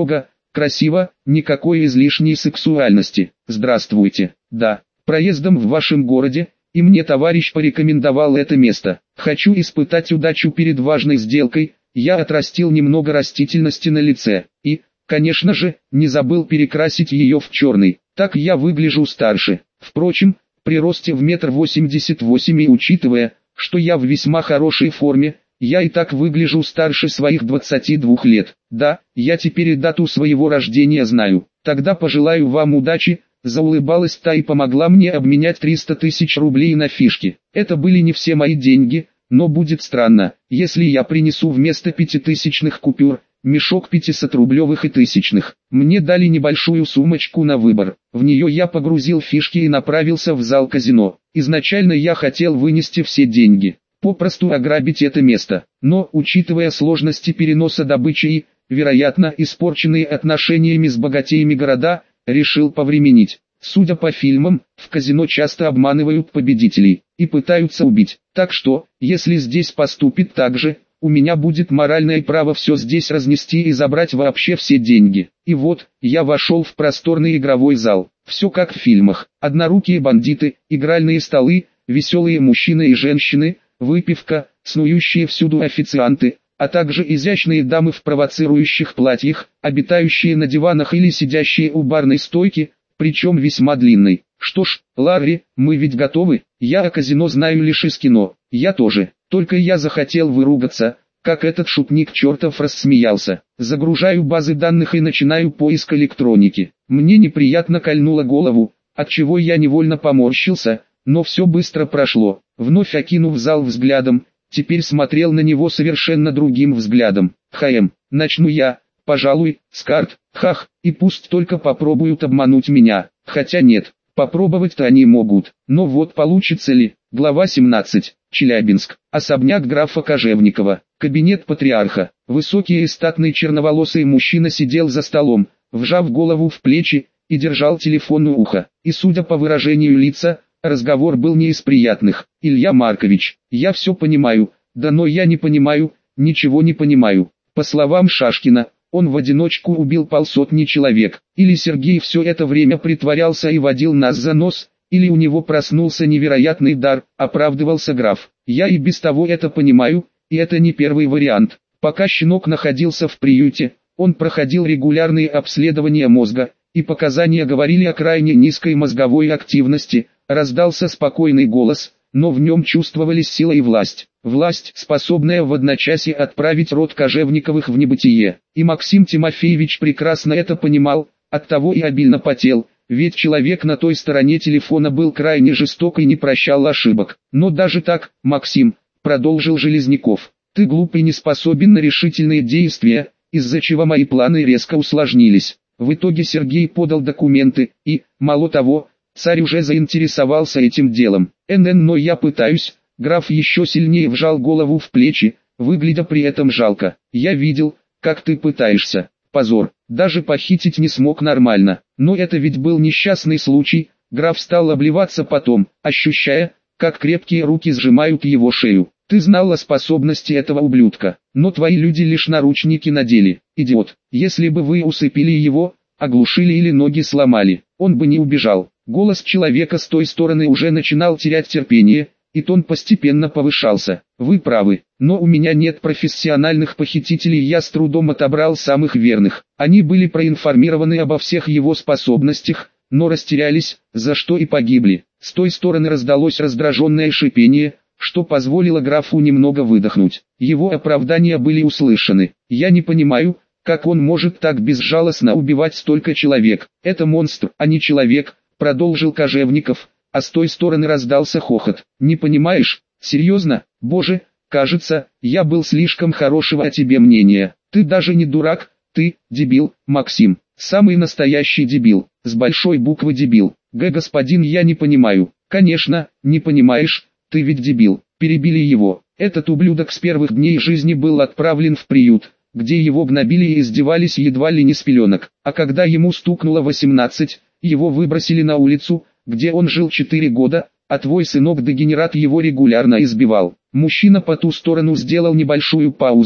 красиво, никакой излишней сексуальности. Здравствуйте, да, проездом в вашем городе, и мне товарищ порекомендовал это место. Хочу испытать удачу перед важной сделкой. Я отрастил немного растительности на лице, и, конечно же, не забыл перекрасить ее в черный, так я выгляжу старше. Впрочем, при росте в метр восемьдесят восемь и учитывая, что я в весьма хорошей форме, я и так выгляжу старше своих двадцати двух лет. Да, я теперь и дату своего рождения знаю. Тогда пожелаю вам удачи. Заулыбалась та и помогла мне обменять триста тысяч рублей на фишки. Это были не все мои деньги, но будет странно, если я принесу вместо пятитысячных купюр мешок пятисотрублевых и тысячных. Мне дали небольшую сумочку на выбор. В нее я погрузил фишки и направился в зал казино. Изначально я хотел вынести все деньги, попросту ограбить это место. Но, учитывая сложности переноса добычи и, вероятно, испорченные отношениями с богатеями города, решил повременить. Судя по фильмам, в казино часто обманывают победителей и пытаются убить. Так что, если здесь поступит так же, у меня будет моральное право все здесь разнести и забрать вообще все деньги. И вот, я вошел в просторный игровой зал. Все как в фильмах. Однорукие бандиты, игральные столы, веселые мужчины и женщины, выпивка, снующие всюду официанты, а также изящные дамы в провоцирующих платьях, обитающие на диванах или сидящие у барной стойки, причем весьма длинной. Что ж, Ларри, мы ведь готовы? Я о казино знаю лишь из кино. Я тоже. Только я захотел выругаться, как этот шутник чертов рассмеялся. Загружаю базы данных и начинаю поиск электроники. Мне неприятно кольнуло голову, отчего я невольно поморщился, но все быстро прошло. Вновь окинув зал взглядом, теперь смотрел на него совершенно другим взглядом. Хм, начну я, пожалуй, с карт, хах, и пусть только попробуют обмануть меня. Хотя нет, попробовать-то они могут, но вот получится ли? Глава семнадцать. Челябинск. Особняк графа Кожевникова. Кабинет патриарха. Высокий и статный черноволосый мужчина сидел за столом, вжав голову в плечи, и держал телефон у уха. И судя по выражению лица, разговор был не из приятных. Илья Маркович, я все понимаю, да но я не понимаю, ничего не понимаю. По словам Шашкина, он в одиночку убил полсотни человек. Или Сергей все это время притворялся и водил нас за нос, или у него проснулся невероятный дар, оправдывался граф. Я и без того это понимаю, и это не первый вариант. Пока щенок находился в приюте, он проходил регулярные обследования мозга, и показания говорили о крайне низкой мозговой активности. Раздался спокойный голос, но в нем чувствовались сила и власть. Власть, способная в одночасье отправить род Кожевниковых в небытие. И Максим Тимофеевич прекрасно это понимал, оттого и обильно потел. Ведь человек на той стороне телефона был крайне жесток и не прощал ошибок. Но даже так, Максим, продолжил Железняков, ты глуп и не способен на решительные действия, из-за чего мои планы резко усложнились. В итоге Сергей подал документы, и, мало того, царь уже заинтересовался этим делом. НН, но я пытаюсь, граф еще сильнее вжал голову в плечи, выглядя при этом жалко. Я видел, как ты пытаешься. Позор, даже похитить не смог нормально. Но это ведь был несчастный случай. Граф стал обливаться потом, ощущая, как крепкие руки сжимают его шею. Ты знал о способности этого ублюдка, но твои люди лишь наручники надели. Идиот, если бы вы усыпили его, оглушили или ноги сломали, он бы не убежал. Голос человека с той стороны уже начинал терять терпение, и тон постепенно повышался. Вы правы, но у меня нет профессиональных похитителей, я с трудом отобрал самых верных. Они были проинформированы обо всех его способностях, но растерялись, за что и погибли. С той стороны раздалось раздраженное шипение, что позволило графу немного выдохнуть. Его оправдания были услышаны. Я не понимаю, как он может так безжалостно убивать столько человек. Это монстр, а не человек, продолжил Кожевников. А с той стороны раздался хохот. Не понимаешь? Серьезно? Боже, кажется, я был слишком хорошего о тебе мнения. Ты даже не дурак, ты, дебил, Максим. Самый настоящий дебил, с большой буквы дебил. Г. Господин, я не понимаю. Конечно, не понимаешь, ты ведь дебил. Перебили его. Этот ублюдок с первых дней жизни был отправлен в приют, где его гнобили и издевались едва ли не с пеленок. А когда ему стукнуло восемнадцать, его выбросили на улицу, где он жил четыре года, а твой сынок-дегенерат его регулярно избивал. Мужчина по ту сторону сделал небольшую паузу,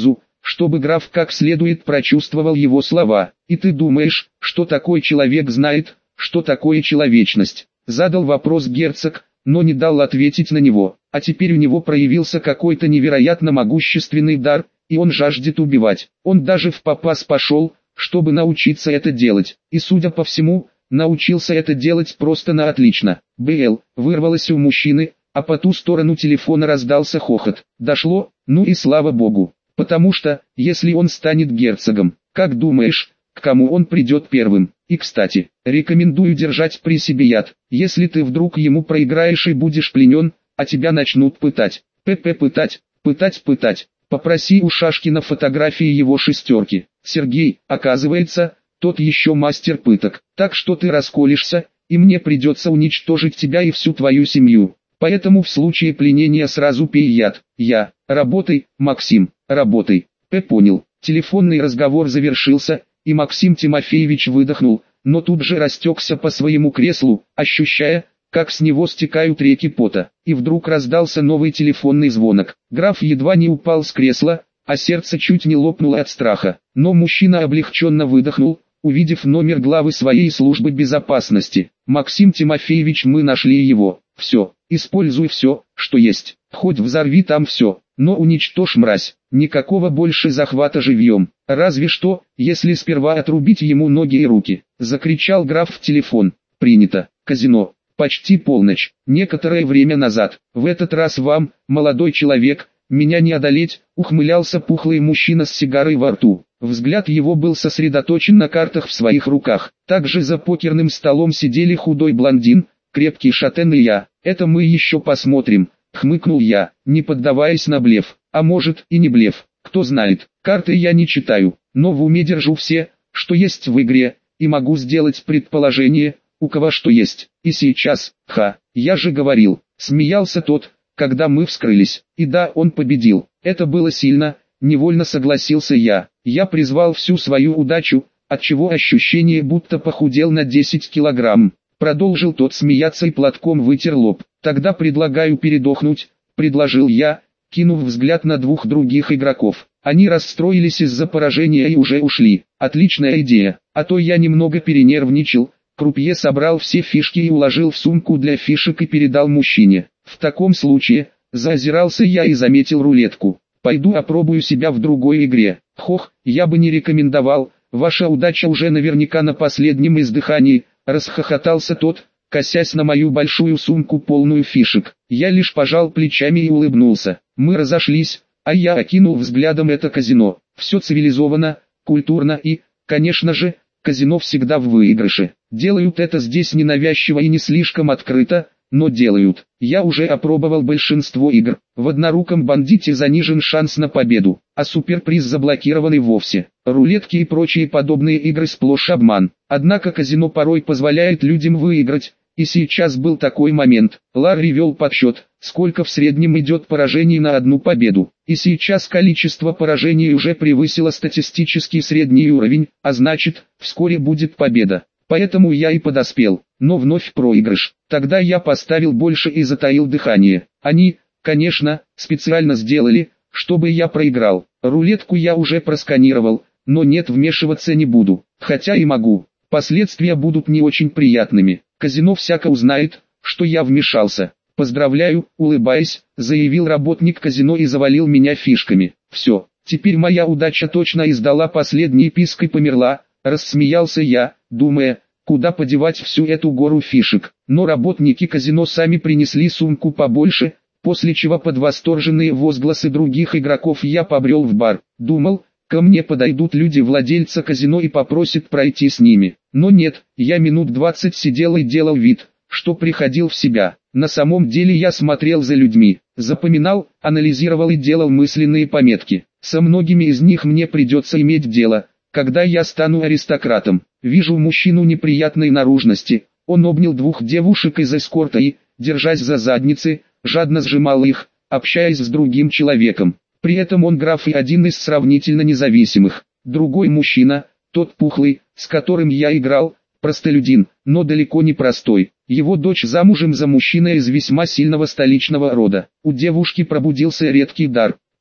чтобы граф как следует прочувствовал его слова. И ты думаешь, что такой человек знает, что такое человечность? Задал вопрос герцог, но не дал ответить на него. А теперь у него проявился какой-то невероятно могущественный дар, и он жаждет убивать. Он даже в попас пошел, чтобы научиться это делать. И судя по всему, научился это делать просто на отлично. БЛ вырвалось у мужчины, а по ту сторону телефона раздался хохот. Дошло, ну и слава богу. Потому что, если он станет герцогом, как думаешь, к кому он придет первым? И кстати, рекомендую держать при себе яд, если ты вдруг ему проиграешь и будешь пленен, а тебя начнут пытать. ПП пытать, пытать пытать. Попроси у Шашкина фотографии его шестерки. Сергей, оказывается, тот еще мастер пыток. Так что ты расколешься, и мне придется уничтожить тебя и всю твою семью. Поэтому в случае пленения сразу пей яд. Я. Работай, Максим, работай. П понял. Телефонный разговор завершился, и Максим Тимофеевич выдохнул, но тут же растекся по своему креслу, ощущая, как с него стекают реки пота. И вдруг раздался новый телефонный звонок. Граф едва не упал с кресла, а сердце чуть не лопнуло от страха. Но мужчина облегченно выдохнул, увидев номер главы своей службы безопасности. «Максим Тимофеевич, мы нашли его. Все, используй все, что есть. Хоть взорви там все, но уничтожь мразь. Никакого больше захвата живьем. Разве что, если сперва отрубить ему ноги и руки», — закричал граф в телефон. «Принято. Казино. Почти полночь. Некоторое время назад. В этот раз вам, молодой человек, меня не одолеть», — ухмылялся пухлый мужчина с сигарой во рту. Взгляд его был сосредоточен на картах в своих руках. Также за покерным столом сидели худой блондин, крепкий шатен и я. «Это мы еще посмотрим», — хмыкнул я, не поддаваясь на блеф. «А может и не блеф, кто знает. Карты я не читаю, но в уме держу все, что есть в игре, и могу сделать предположение, у кого что есть. И сейчас, ха, я же говорил», — смеялся тот, когда мы вскрылись. «И да, он победил. Это было сильно», — невольно согласился я. Я призвал всю свою удачу, отчего ощущение будто похудел на десять килограмм. Продолжил тот смеяться и платком вытер лоб. «Тогда предлагаю передохнуть», — предложил я, кинув взгляд на двух других игроков. Они расстроились из-за поражения и уже ушли. «Отличная идея, а то я немного перенервничал». Крупье собрал все фишки и уложил в сумку для фишек и передал мужчине. «В таком случае», — заозирался я и заметил рулетку. «Пойду опробую себя в другой игре». «Хох, я бы не рекомендовал, ваша удача уже наверняка на последнем издыхании», — расхохотался тот, косясь на мою большую сумку полную фишек. Я лишь пожал плечами и улыбнулся. Мы разошлись, а я окинул взглядом это казино. Все цивилизованно, культурно и, конечно же, казино всегда в выигрыше. Делают это здесь ненавязчиво и не слишком открыто, но делают. Я уже опробовал большинство игр. В одноруком бандите занижен шанс на победу, а суперприз заблокирован и вовсе. Рулетки и прочие подобные игры сплошь обман. Однако казино порой позволяет людям выиграть, и сейчас был такой момент. Ларри вел подсчет, сколько в среднем идет поражений на одну победу. И сейчас количество поражений уже превысило статистический средний уровень, а значит, вскоре будет победа. Поэтому я и подоспел, но вновь проигрыш. Тогда я поставил больше и затаил дыхание. Они, конечно, специально сделали, чтобы я проиграл. Рулетку я уже просканировал, но нет, вмешиваться не буду, хотя и могу. Последствия будут не очень приятными. Казино всяко узнает, что я вмешался. «Поздравляю», улыбаясь, заявил работник казино и завалил меня фишками. «Все, теперь моя удача точно издала последний писк и померла», рассмеялся я, думая, куда подевать всю эту гору фишек. Но работники казино сами принесли сумку побольше, после чего под восторженные возгласы других игроков я побрел в бар. Думал, ко мне подойдут люди владельца казино и попросят пройти с ними. Но нет, я минут двадцать сидел и делал вид, что приходил в себя. На самом деле я смотрел за людьми, запоминал, анализировал и делал мысленные пометки. Со многими из них мне придется иметь дело, когда я стану аристократом. Вижу мужчину неприятной наружности. Он обнял двух девушек из эскорта и, держась за задницы, жадно сжимал их, общаясь с другим человеком. При этом он граф и один из сравнительно независимых. Другой мужчина, тот пухлый, с которым я играл, простолюдин, но далеко не простой. Его дочь замужем за мужчиной из весьма сильного столичного рода. У девушки пробудился редкий дар.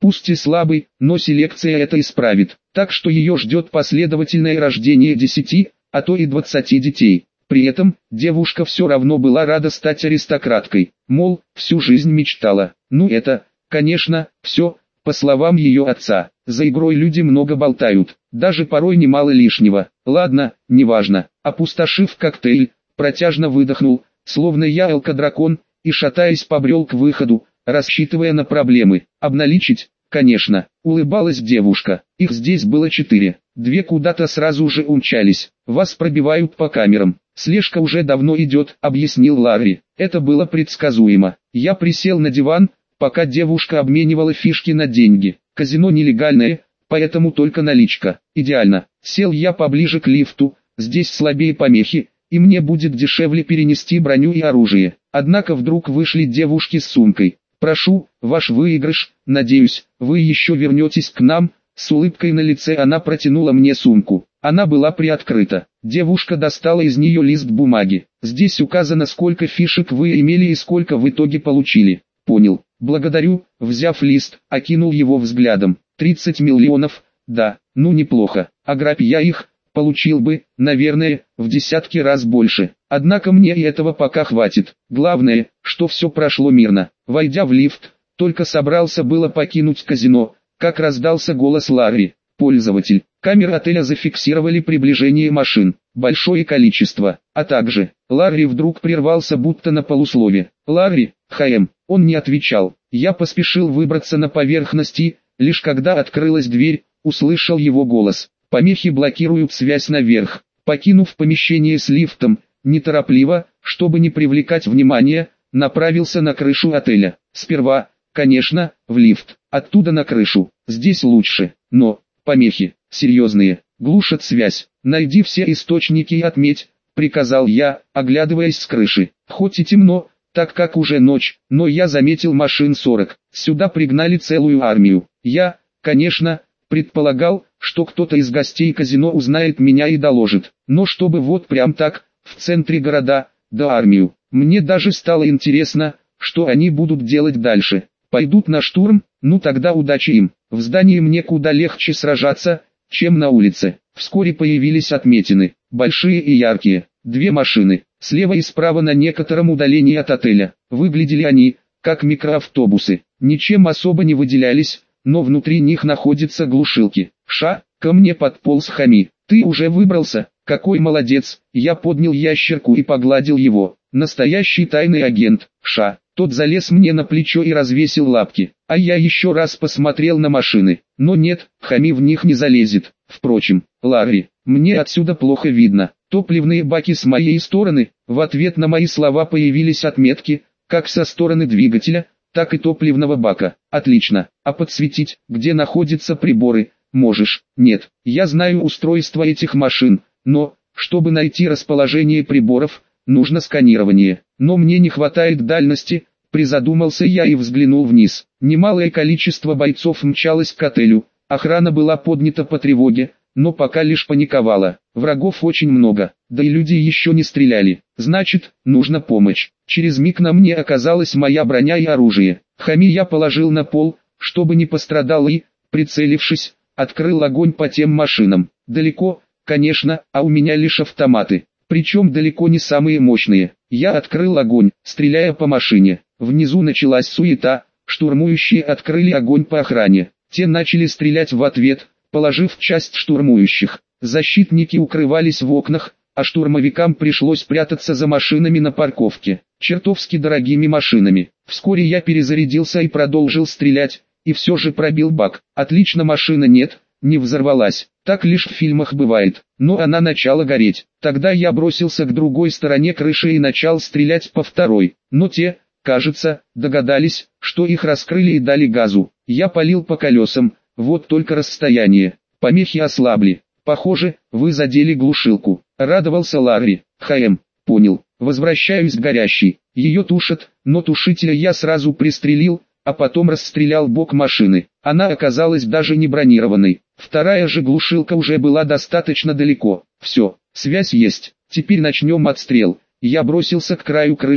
Пусть и слабый, но селекция это исправит, так что ее ждет последовательное рождение десяти, а то и двадцати детей. При этом, девушка все равно была рада стать аристократкой, мол, всю жизнь мечтала. Ну это, конечно, все, по словам ее отца. За игрой люди много болтают, даже порой немало лишнего. Ладно, неважно. Опустошив коктейль, протяжно выдохнул, словно я алкодракон, и шатаясь побрел к выходу, рассчитывая на проблемы. Обналичить? Конечно, улыбалась девушка. Их здесь было четыре. Две куда-то сразу же умчались. Вас пробивают по камерам. Слежка уже давно идет, объяснил Ларри. Это было предсказуемо. Я присел на диван, пока девушка обменивала фишки на деньги. Казино нелегальное, поэтому только наличка. Идеально. Сел я поближе к лифту, здесь слабее помехи, и мне будет дешевле перенести броню и оружие. Однако вдруг вышли девушки с сумкой. «Прошу, ваш выигрыш, надеюсь, вы еще вернетесь к нам». С улыбкой на лице она протянула мне сумку. Она была приоткрыта. Девушка достала из нее лист бумаги. «Здесь указано, сколько фишек вы имели и сколько в итоге получили». «Понял, благодарю». Взяв лист, окинул его взглядом. тридцать миллионов, да, ну неплохо. Ограбь я их, получил бы, наверное, в десятки раз больше. Однако мне и этого пока хватит. Главное, что все прошло мирно. Войдя в лифт, только собрался было покинуть казино, как раздался голос Ларри. «Пользователь, камеры отеля зафиксировали приближение машин, большое количество, а также...» Ларри вдруг прервался будто на полуслове. «Ларри, ХМ», он не отвечал. Я поспешил выбраться на поверхность и, лишь когда открылась дверь, услышал его голос. «Помехи блокируют связь наверх». Покинув помещение с лифтом, неторопливо, чтобы не привлекать внимания, направился на крышу отеля. Сперва, конечно, в лифт, оттуда на крышу. Здесь лучше, но помехи серьезные, глушат связь. «Найди все источники и отметь», — приказал я, оглядываясь с крыши. Хоть и темно, так как уже ночь, но я заметил машин сорок. Сюда пригнали целую армию. Я, конечно, предполагал, что кто-то из гостей казино узнает меня и доложит. Но чтобы вот прям так, в центре города, да армию. Мне даже стало интересно, что они будут делать дальше. Пойдут на штурм? Ну тогда удачи им. В здании мне куда легче сражаться, чем на улице. Вскоре появились отметины, большие и яркие. Две машины, слева и справа на некотором удалении от отеля. Выглядели они, как микроавтобусы. Ничем особо не выделялись, но внутри них находятся глушилки. «Ша, ко мне подполз Хами. Ты уже выбрался? Какой молодец!» Я поднял ящерку и погладил его. Настоящий тайный агент. Ша. Тот залез мне на плечо и развесил лапки. А я еще раз посмотрел на машины. Но нет, Хами в них не залезет. Впрочем, Ларри, мне отсюда плохо видно. Топливные баки с моей стороны. В ответ на мои слова появились отметки, как со стороны двигателя, так и топливного бака. Отлично. А подсветить, где находятся приборы, можешь? Нет. Я знаю устройство этих машин, но, чтобы найти расположение приборов, нужно сканирование. Но мне не хватает дальности, призадумался я и взглянул вниз. Немалое количество бойцов мчалось к отелю. Охрана была поднята по тревоге, но пока лишь паниковала. Врагов очень много, да и люди еще не стреляли. Значит, нужна помощь. Через миг на мне оказалась моя броня и оружие. Хами я положил на пол, чтобы не пострадал и, прицелившись, открыл огонь по тем машинам. Далеко, конечно, а у меня лишь автоматы. Причем далеко не самые мощные. Я открыл огонь, стреляя по машине. Внизу началась суета, штурмующие открыли огонь по охране. Те начали стрелять в ответ, положив часть штурмующих. Защитники укрывались в окнах, а штурмовикам пришлось прятаться за машинами на парковке. Чертовски дорогими машинами. Вскоре я перезарядился и продолжил стрелять, и все же пробил бак. Отлично, машина нет, не взорвалась. Так лишь в фильмах бывает, но она начала гореть. Тогда я бросился к другой стороне крыши и начал стрелять по второй. Но те, кажется, догадались, что их раскрыли и дали газу. Я палил по колесам, вот только расстояние. Помехи ослабли. Похоже, вы задели глушилку. Радовался Ларри. ХМ, понял. Возвращаюсь к горящей. Ее тушат, но тушителя я сразу пристрелил, а потом расстрелял бок машины. Она оказалась даже не бронированной. Вторая же глушилка уже была достаточно далеко. Все, связь есть. Теперь начнем отстрел. Я бросился к краю крыши,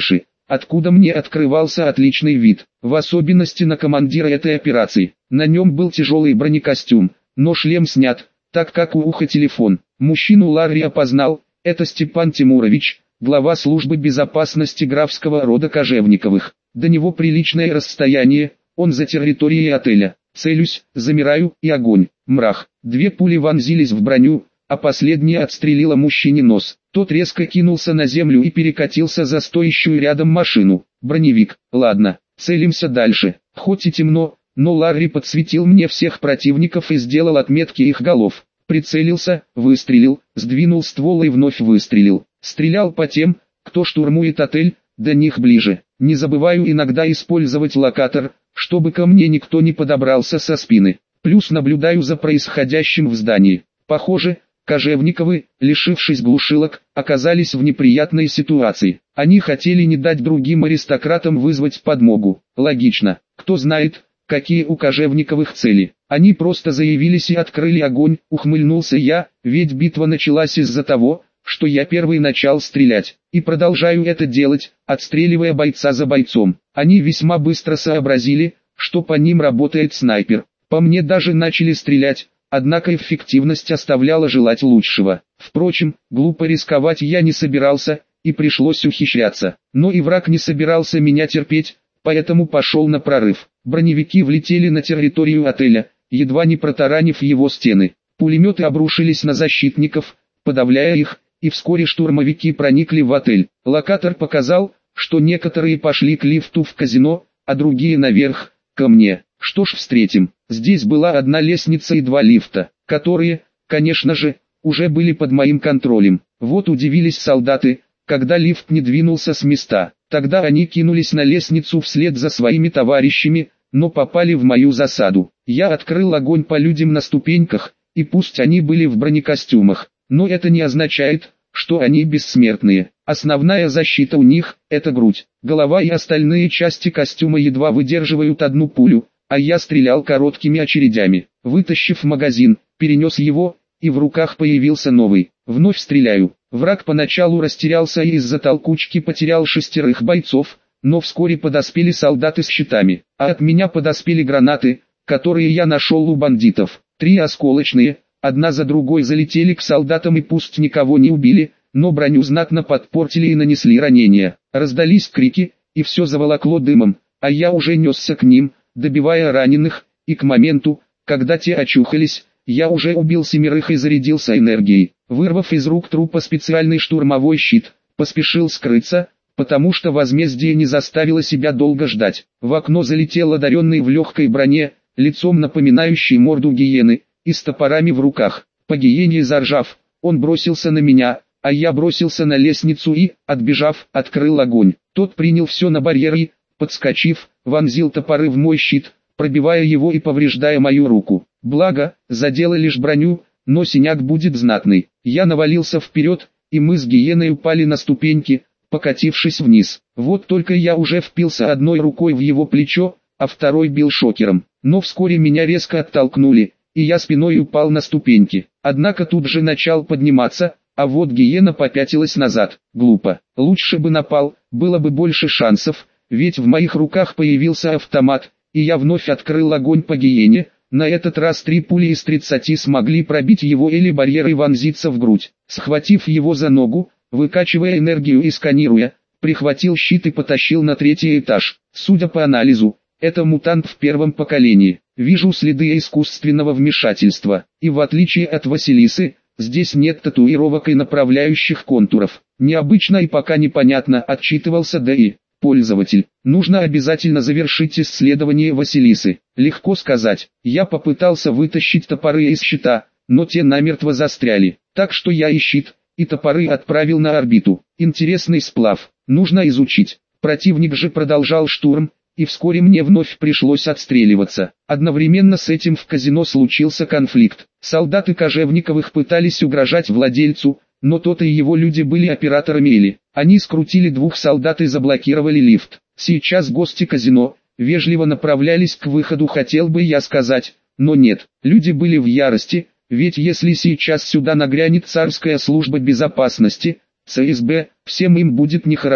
откуда мне открывался отличный вид, в особенности на командира этой операции. На нем был тяжелый бронекостюм, но шлем снят, так как у уха телефон. Мужчину Ларри опознал, это Степан Тимурович, глава службы безопасности графского рода Кожевниковых. До него приличное расстояние, он за территорией отеля. Целюсь, замираю и огонь. Мрах. Две пули вонзились в броню, а последняя отстрелила мужчине нос. Тот резко кинулся на землю и перекатился за стоящую рядом машину. Броневик. Ладно, целимся дальше. Хоть и темно, но Ларри подсветил мне всех противников и сделал отметки их голов. Прицелился, выстрелил, сдвинул ствол и вновь выстрелил. Стрелял по тем, кто штурмует отель, до них ближе. Не забываю иногда использовать локатор, чтобы ко мне никто не подобрался со спины. Плюс наблюдаю за происходящим в здании. Похоже, Кожевниковы, лишившись глушилок, оказались в неприятной ситуации. Они хотели не дать другим аристократам вызвать подмогу. Логично. Кто знает, какие у Кожевниковых цели. Они просто заявились и открыли огонь, ухмыльнулся я, ведь битва началась из-за того, что я первый начал стрелять. И продолжаю это делать, отстреливая бойца за бойцом. Они весьма быстро сообразили, что по ним работает снайпер. По мне даже начали стрелять, однако эффективность оставляла желать лучшего. Впрочем, глупо рисковать я не собирался, и пришлось ухищряться. Но и враг не собирался меня терпеть, поэтому пошел на прорыв. Броневики влетели на территорию отеля, едва не протаранив его стены. Пулеметы обрушились на защитников, подавляя их, и вскоре штурмовики проникли в отель. Локатор показал, что некоторые пошли к лифту в казино, а другие наверх, ко мне. Что ж, встретим. Здесь была одна лестница и два лифта, которые, конечно же, уже были под моим контролем. Вот удивились солдаты, когда лифт не двинулся с места. Тогда они кинулись на лестницу вслед за своими товарищами, но попали в мою засаду. Я открыл огонь по людям на ступеньках, и пусть они были в бронекостюмах, но это не означает, что они бессмертные. Основная защита у них – это грудь. Голова и остальные части костюма едва выдерживают одну пулю, а я стрелял короткими очередями. Вытащив магазин, перенес его, и в руках появился новый. Вновь стреляю. Враг поначалу растерялся и из-за толкучки потерял шестерых бойцов, но вскоре подоспели солдаты с щитами, а от меня подоспели гранаты, которые я нашел у бандитов. Три осколочные, одна за другой залетели к солдатам и пусть никого не убили, но броню знатно подпортили и нанесли ранения. Раздались крики, и все заволокло дымом, а я уже несся к ним, добивая раненых, и к моменту, когда те очухались, я уже убил семерых и зарядился энергией. Вырвав из рук трупа специальный штурмовой щит, поспешил скрыться, потому что возмездие не заставило себя долго ждать. В окно залетел одаренный в легкой броне, лицом напоминающий морду гиены, и с топорами в руках. По гиене заржав, он бросился на меня, а я бросился на лестницу и, отбежав, открыл огонь. Тот принял все на барьер и, подскочив, вонзил топоры в мой щит, пробивая его и повреждая мою руку. Благо, задело лишь броню, но синяк будет знатный. Я навалился вперед, и мы с гиеной упали на ступеньки, покатившись вниз. Вот только я уже впился одной рукой в его плечо, а второй бил шокером. Но вскоре меня резко оттолкнули, и я спиной упал на ступеньки. Однако тут же начал подниматься, а вот гиена попятилась назад. Глупо. Лучше бы напал, было бы больше шансов, ведь в моих руках появился автомат, и я вновь открыл огонь по гиене. На этот раз три пули из тридцати смогли пробить его или барьер и вонзиться в грудь. Схватив его за ногу, выкачивая энергию и сканируя, прихватил щит и потащил на третий этаж. Судя по анализу, это мутант в первом поколении. Вижу следы искусственного вмешательства, и в отличие от Василисы, здесь нет татуировок и направляющих контуров. Необычно и пока непонятно, отчитывался ДИ. Пользователь. Нужно обязательно завершить исследование Василисы. Легко сказать. Я попытался вытащить топоры из щита, но те намертво застряли. Так что я и щит, и топоры отправил на орбиту. Интересный сплав. Нужно изучить. Противник же продолжал штурм, и вскоре мне вновь пришлось отстреливаться. Одновременно с этим в казино случился конфликт. Солдаты Кожевниковых пытались угрожать владельцу, но тот и его люди были операторами или. Они скрутили двух солдат и заблокировали лифт. Сейчас гости казино вежливо направлялись к выходу, хотел бы я сказать, но нет. Люди были в ярости, ведь если сейчас сюда нагрянет царская служба безопасности, ЦСБ, всем им будет нехорошо.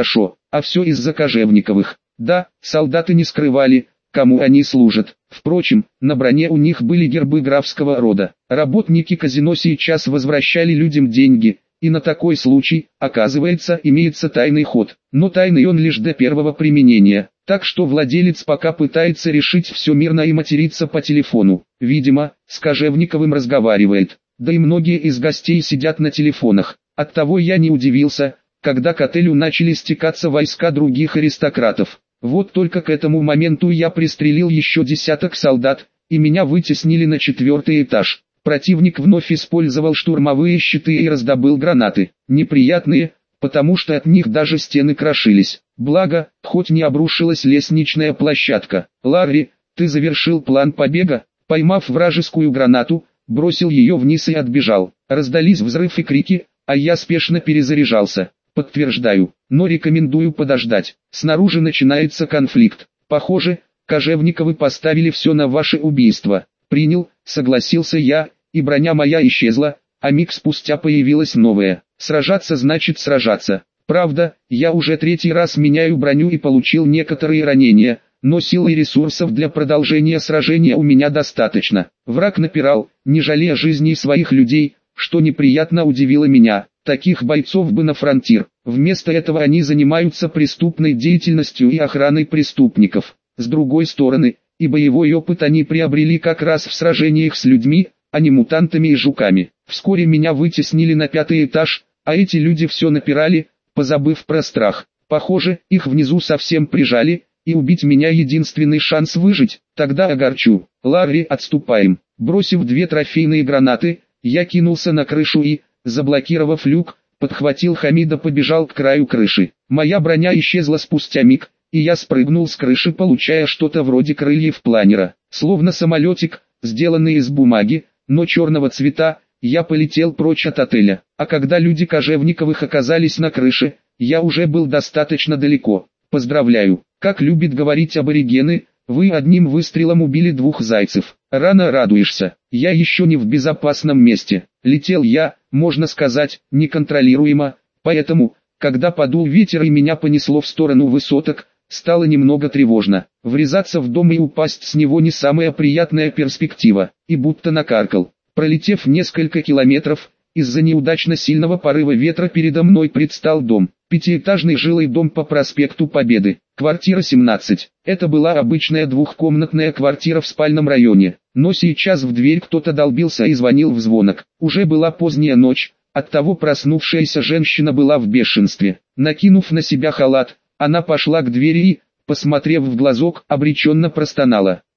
а все из-за Кожевниковых. Да, солдаты не скрывали, кому они служат. Впрочем, на броне у них были гербы графского рода. Работники казино сейчас возвращали людям деньги, и на такой случай, оказывается, имеется тайный ход. Но тайный он лишь до первого применения, так что владелец пока пытается решить все мирно и материться по телефону. Видимо, с Кожевниковым разговаривает. Да и многие из гостей сидят на телефонах. Оттого я не удивился, когда к отелю начали стекаться войска других аристократов. Вот только к этому моменту я пристрелил еще десяток солдат, и меня вытеснили на четвертый этаж. Противник вновь использовал штурмовые щиты и раздобыл гранаты. Неприятные, потому что от них даже стены крошились. Благо, хоть не обрушилась лестничная площадка. «Ларри, ты завершил план побега?» Поймав вражескую гранату, бросил ее вниз и отбежал. Раздались взрыв и крики, а я спешно перезаряжался. Подтверждаю, но рекомендую подождать. Снаружи начинается конфликт. Похоже, Кожевниковы поставили все на ваше убийство. Принял, согласился я, и броня моя исчезла, а миг спустя появилась новая. Сражаться значит сражаться. Правда, я уже третий раз меняю броню и получил некоторые ранения, но сил и ресурсов для продолжения сражения у меня достаточно. Враг напирал, не жалея жизней своих людей, что неприятно удивило меня. Таких бойцов бы на фронтир. Вместо этого они занимаются преступной деятельностью и охраной преступников. С другой стороны, и боевой опыт они приобрели как раз в сражениях с людьми, а не мутантами и жуками. Вскоре меня вытеснили на пятый этаж, а эти люди все напирали, позабыв про страх. Похоже, их внизу совсем прижали, и убить меня единственный шанс выжить. Тогда огорчу. Ларри, отступаем. Бросив две трофейные гранаты, я кинулся на крышу и, заблокировав люк, подхватил Хамида, побежал к краю крыши. Моя броня исчезла спустя миг, и я спрыгнул с крыши, получая что-то вроде крыльев планера. Словно самолетик, сделанный из бумаги, но черного цвета, я полетел прочь от отеля. А когда люди Кожевниковых оказались на крыше, я уже был достаточно далеко. Поздравляю, как любят говорить аборигены, вы одним выстрелом убили двух зайцев. Рано радуешься, я еще не в безопасном месте. Летел я, можно сказать, неконтролируемо, поэтому, когда подул ветер и меня понесло в сторону высоток, стало немного тревожно. Врезаться в дом и упасть с него не самая приятная перспектива, и будто накаркал. Пролетев несколько километров, из-за неудачно сильного порыва ветра передо мной предстал дом. Пятиэтажный жилой дом по проспекту Победы, квартира семнадцать. Это была обычная двухкомнатная квартира в спальном районе, но сейчас в дверь кто-то долбился и звонил в звонок. Уже была поздняя ночь, оттого проснувшаяся женщина была в бешенстве. Накинув на себя халат, она пошла к двери и, посмотрев в глазок, обреченно простонала.